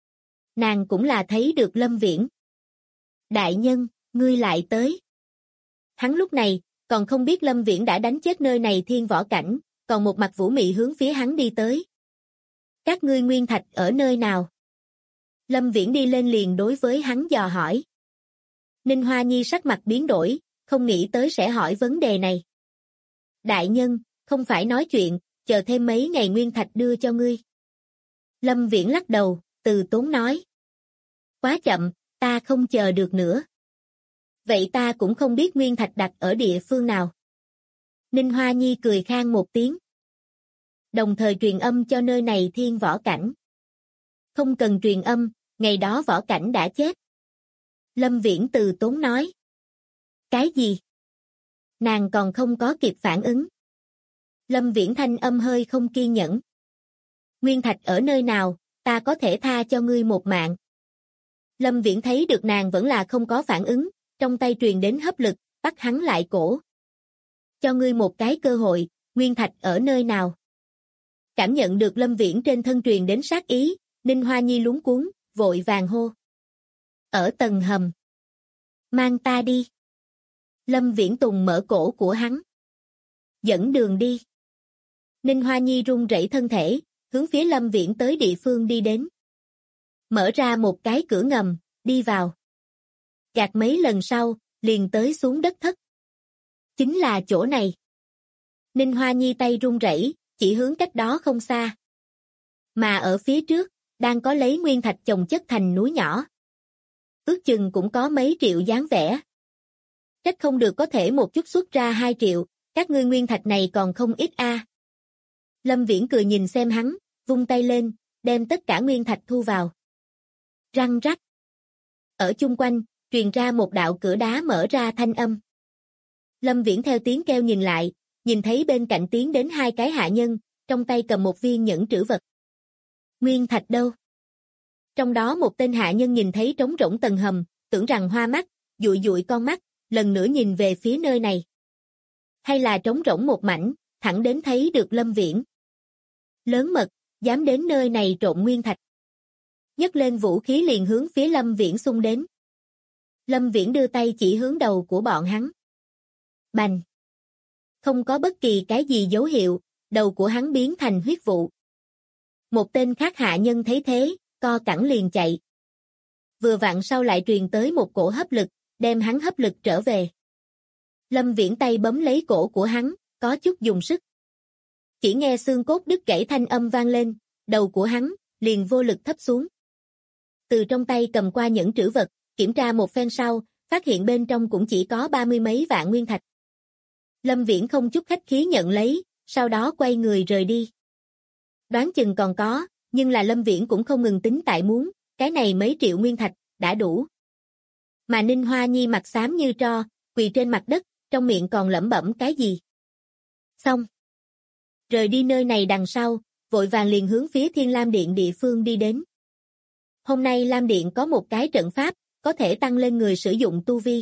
Nàng cũng là thấy được Lâm Viễn. Đại nhân, ngươi lại tới. Hắn lúc này, còn không biết Lâm Viễn đã đánh chết nơi này thiên võ cảnh, còn một mặt vũ mị hướng phía hắn đi tới. Các ngươi nguyên thạch ở nơi nào? Lâm Viễn đi lên liền đối với hắn dò hỏi. Ninh Hoa Nhi sắc mặt biến đổi, không nghĩ tới sẽ hỏi vấn đề này. Đại nhân, không phải nói chuyện, chờ thêm mấy ngày nguyên thạch đưa cho ngươi. Lâm Viễn lắc đầu, từ tốn nói. Quá chậm, ta không chờ được nữa. Vậy ta cũng không biết nguyên thạch đặt ở địa phương nào. Ninh Hoa Nhi cười khan một tiếng. Đồng thời truyền âm cho nơi này thiên võ cảnh. Không cần truyền âm, ngày đó võ cảnh đã chết. Lâm Viễn từ tốn nói. Cái gì? Nàng còn không có kịp phản ứng. Lâm Viễn thanh âm hơi không kiên nhẫn. Nguyên thạch ở nơi nào, ta có thể tha cho ngươi một mạng. Lâm Viễn thấy được nàng vẫn là không có phản ứng, trong tay truyền đến hấp lực, bắt hắn lại cổ. Cho ngươi một cái cơ hội, nguyên thạch ở nơi nào? Cảm nhận được Lâm Viễn trên thân truyền đến sát ý, Ninh Hoa Nhi luống cuống, vội vàng hô. Ở tầng hầm. Mang ta đi. Lâm Viễn Tùng mở cổ của hắn. Dẫn đường đi. Ninh Hoa Nhi run rẩy thân thể, hướng phía Lâm Viễn tới địa phương đi đến. Mở ra một cái cửa ngầm, đi vào. Gạt mấy lần sau, liền tới xuống đất thất. Chính là chỗ này. Ninh Hoa Nhi tay run rẩy, chỉ hướng cách đó không xa. Mà ở phía trước, đang có lấy nguyên thạch chồng chất thành núi nhỏ. Ước chừng cũng có mấy triệu dáng vẻ. Trách không được có thể một chút xuất ra 2 triệu, các ngươi nguyên thạch này còn không ít a. Lâm Viễn cười nhìn xem hắn, vung tay lên, đem tất cả nguyên thạch thu vào. Răng rắc. Ở chung quanh, truyền ra một đạo cửa đá mở ra thanh âm. Lâm Viễn theo tiếng kêu nhìn lại, nhìn thấy bên cạnh tiến đến 2 cái hạ nhân, trong tay cầm một viên nhẫn trữ vật. Nguyên thạch đâu? Trong đó một tên hạ nhân nhìn thấy trống rỗng tầng hầm, tưởng rằng hoa mắt, dụi dụi con mắt, lần nữa nhìn về phía nơi này. Hay là trống rỗng một mảnh, thẳng đến thấy được Lâm Viễn. Lớn mật, dám đến nơi này trộm nguyên thạch. Nhấc lên vũ khí liền hướng phía Lâm Viễn xung đến. Lâm Viễn đưa tay chỉ hướng đầu của bọn hắn. Bành! Không có bất kỳ cái gì dấu hiệu, đầu của hắn biến thành huyết vụ. Một tên khác hạ nhân thấy thế, co cẳng liền chạy. Vừa vặn sau lại truyền tới một cổ hấp lực, đem hắn hấp lực trở về. Lâm Viễn tay bấm lấy cổ của hắn, có chút dùng sức. Chỉ nghe xương cốt đứt gãy thanh âm vang lên, đầu của hắn liền vô lực thấp xuống. Từ trong tay cầm qua nhẫn trữ vật, kiểm tra một phen sau, phát hiện bên trong cũng chỉ có 30 mấy vạn nguyên thạch. Lâm Viễn không chút khách khí nhận lấy, sau đó quay người rời đi. Đoán chừng còn có, nhưng là Lâm Viễn cũng không ngừng tính tại muốn, cái này mấy triệu nguyên thạch, đã đủ. Mà Ninh Hoa Nhi mặt xám như tro, quỳ trên mặt đất, trong miệng còn lẩm bẩm cái gì. Xong. Rời đi nơi này đằng sau, vội vàng liền hướng phía Thiên Lam Điện địa phương đi đến. Hôm nay Lam Điện có một cái trận pháp, có thể tăng lên người sử dụng tu vi.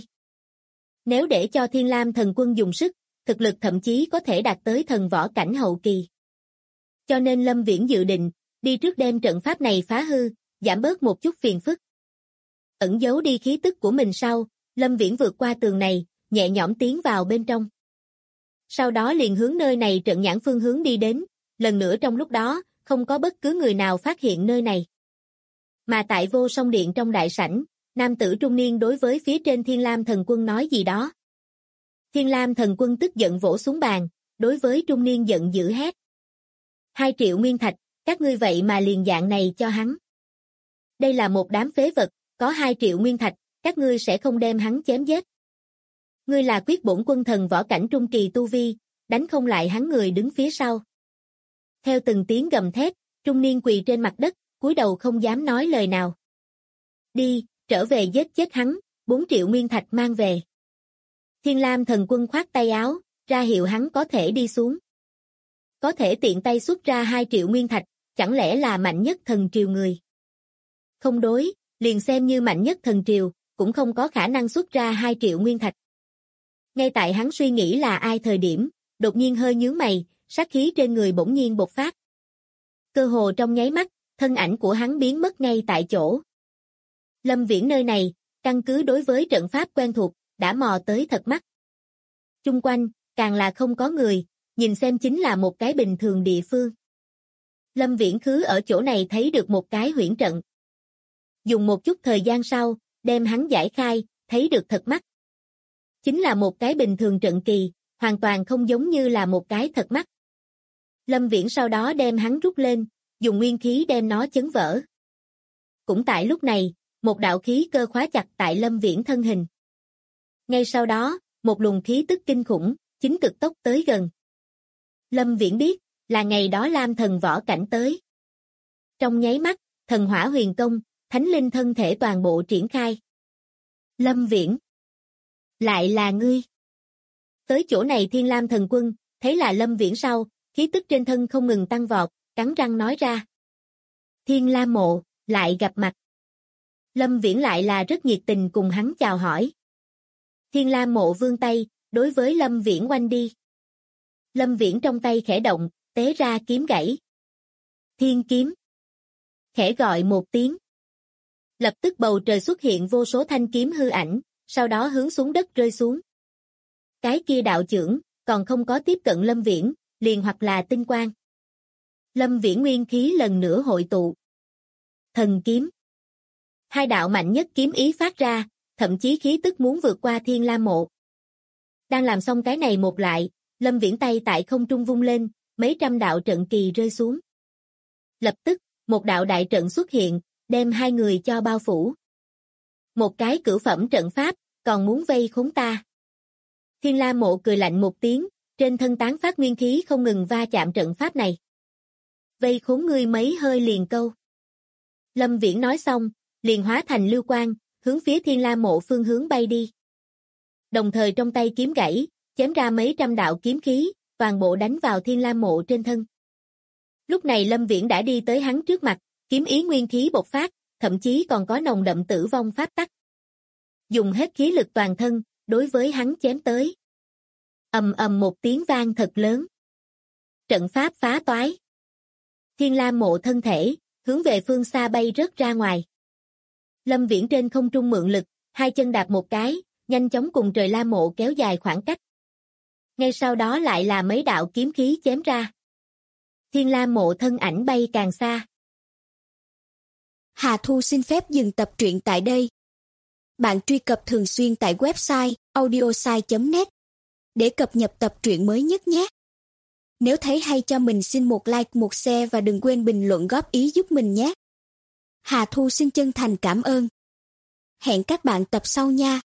Nếu để cho Thiên Lam thần quân dùng sức, thực lực thậm chí có thể đạt tới thần võ cảnh hậu kỳ. Cho nên Lâm Viễn dự định, đi trước đem trận pháp này phá hư, giảm bớt một chút phiền phức. ẩn giấu đi khí tức của mình sau, Lâm Viễn vượt qua tường này, nhẹ nhõm tiến vào bên trong. Sau đó liền hướng nơi này trận nhãn phương hướng đi đến, lần nữa trong lúc đó, không có bất cứ người nào phát hiện nơi này. Mà tại Vô Song Điện trong đại sảnh, nam tử trung niên đối với phía trên Thiên Lam Thần Quân nói gì đó. Thiên Lam Thần Quân tức giận vỗ xuống bàn, đối với trung niên giận dữ hét. 2 triệu nguyên thạch, các ngươi vậy mà liền dạng này cho hắn. Đây là một đám phế vật, có 2 triệu nguyên thạch, các ngươi sẽ không đem hắn chém giết. Ngươi là quyết bổn quân thần võ cảnh trung kỳ tu vi, đánh không lại hắn người đứng phía sau. Theo từng tiếng gầm thét, trung niên quỳ trên mặt đất, cúi đầu không dám nói lời nào. Đi, trở về giết chết hắn, 4 triệu nguyên thạch mang về. Thiên Lam Thần Quân khoát tay áo, ra hiệu hắn có thể đi xuống. Có thể tiện tay xuất ra 2 triệu nguyên thạch, chẳng lẽ là mạnh nhất thần triều người? Không đối, liền xem như mạnh nhất thần triều, cũng không có khả năng xuất ra 2 triệu nguyên thạch. Ngay tại hắn suy nghĩ là ai thời điểm, đột nhiên hơi nhướng mày, sát khí trên người bỗng nhiên bộc phát. Cơ hồ trong nháy mắt, thân ảnh của hắn biến mất ngay tại chỗ. Lâm Viễn nơi này, căn cứ đối với trận pháp quen thuộc, đã mò tới thật mắt. Chung quanh, càng là không có người, nhìn xem chính là một cái bình thường địa phương. Lâm Viễn khứ ở chỗ này thấy được một cái huyễn trận. Dùng một chút thời gian sau, đem hắn giải khai, thấy được thật mắt. Chính là một cái bình thường trận kỳ, hoàn toàn không giống như là một cái thật mắt. Lâm Viễn sau đó đem hắn rút lên, dùng nguyên khí đem nó chấn vỡ. Cũng tại lúc này, một đạo khí cơ khóa chặt tại Lâm Viễn thân hình. Ngay sau đó, một luồng khí tức kinh khủng, chính cực tốc tới gần. Lâm Viễn biết, là ngày đó Lam thần võ cảnh tới. Trong nháy mắt, thần hỏa huyền công, thánh linh thân thể toàn bộ triển khai. Lâm Viễn. Lại là ngươi. Tới chỗ này Thiên Lam Thần Quân, thấy là Lâm Viễn sau, khí tức trên thân không ngừng tăng vọt, cắn răng nói ra. Thiên Lam Mộ, lại gặp mặt. Lâm Viễn lại là rất nhiệt tình cùng hắn chào hỏi. Thiên Lam Mộ vươn tay, đối với Lâm Viễn oanh đi. Lâm Viễn trong tay khẽ động, tế ra kiếm gãy. Thiên kiếm. Khẽ gọi một tiếng. Lập tức bầu trời xuất hiện vô số thanh kiếm hư ảnh, sau đó hướng xuống đất rơi xuống. Cái kia đạo chưởng, còn không có tiếp cận Lâm Viễn, liền hoặc là tinh quang. Lâm Viễn nguyên khí lần nữa hội tụ. Thần kiếm. 2 đạo mạnh nhất kiếm ý phát ra, thậm chí khí tức muốn vượt qua Thiên Lam Mộ. Đang làm xong cái này một lại, Lâm Viễn tay tại không trung vung lên, mấy trăm đạo trận kỳ rơi xuống. Lập tức, một đạo đại trận xuất hiện, đem 2 người cho bao phủ. Một cái cửu phẩm trận pháp, còn muốn vây khốn ta. Thiên Lam Mộ cười lạnh một tiếng, trên thân tán phát nguyên khí không ngừng va chạm trận pháp này. Vây khốn ngươi mấy hơi liền câu. Lâm Viễn nói xong, liền hóa thành lưu quang, hướng phía Thiên Lam Mộ phương hướng bay đi. Đồng thời trong tay kiếm gãy, chém ra mấy trăm đạo kiếm khí, toàn bộ đánh vào Thiên Lam Mộ trên thân. Lúc này Lâm Viễn đã đi tới hắn trước mặt, kiếm ý nguyên khí bộc phát, thậm chí còn có nồng đậm tử vong pháp tắc. Dùng hết khí lực toàn thân, đối với hắn chém tới. Ầm ầm một tiếng vang thật lớn. Trận pháp phá toái. Thiên Lam Mộ thân thể, hướng về phương xa bay rớt ra ngoài. Lâm Viễn trên không trung mượn lực, 2 chân đạp một cái, nhanh chóng cùng trời Lam Mộ kéo dài khoảng cách. Ngay sau đó lại là mấy đạo kiếm khí chém ra. Thiên Lam Mộ thân ảnh bay càng xa. Hà Thu xin phép dừng tập truyện tại đây. Bạn truy cập thường xuyên tại website audiosai.net để cập nhật tập truyện mới nhất nhé. Nếu thấy hay cho mình xin một like, một share và đừng quên bình luận góp ý giúp mình nhé. Hà Thu xin chân thành cảm ơn. Hẹn các bạn tập sau nha.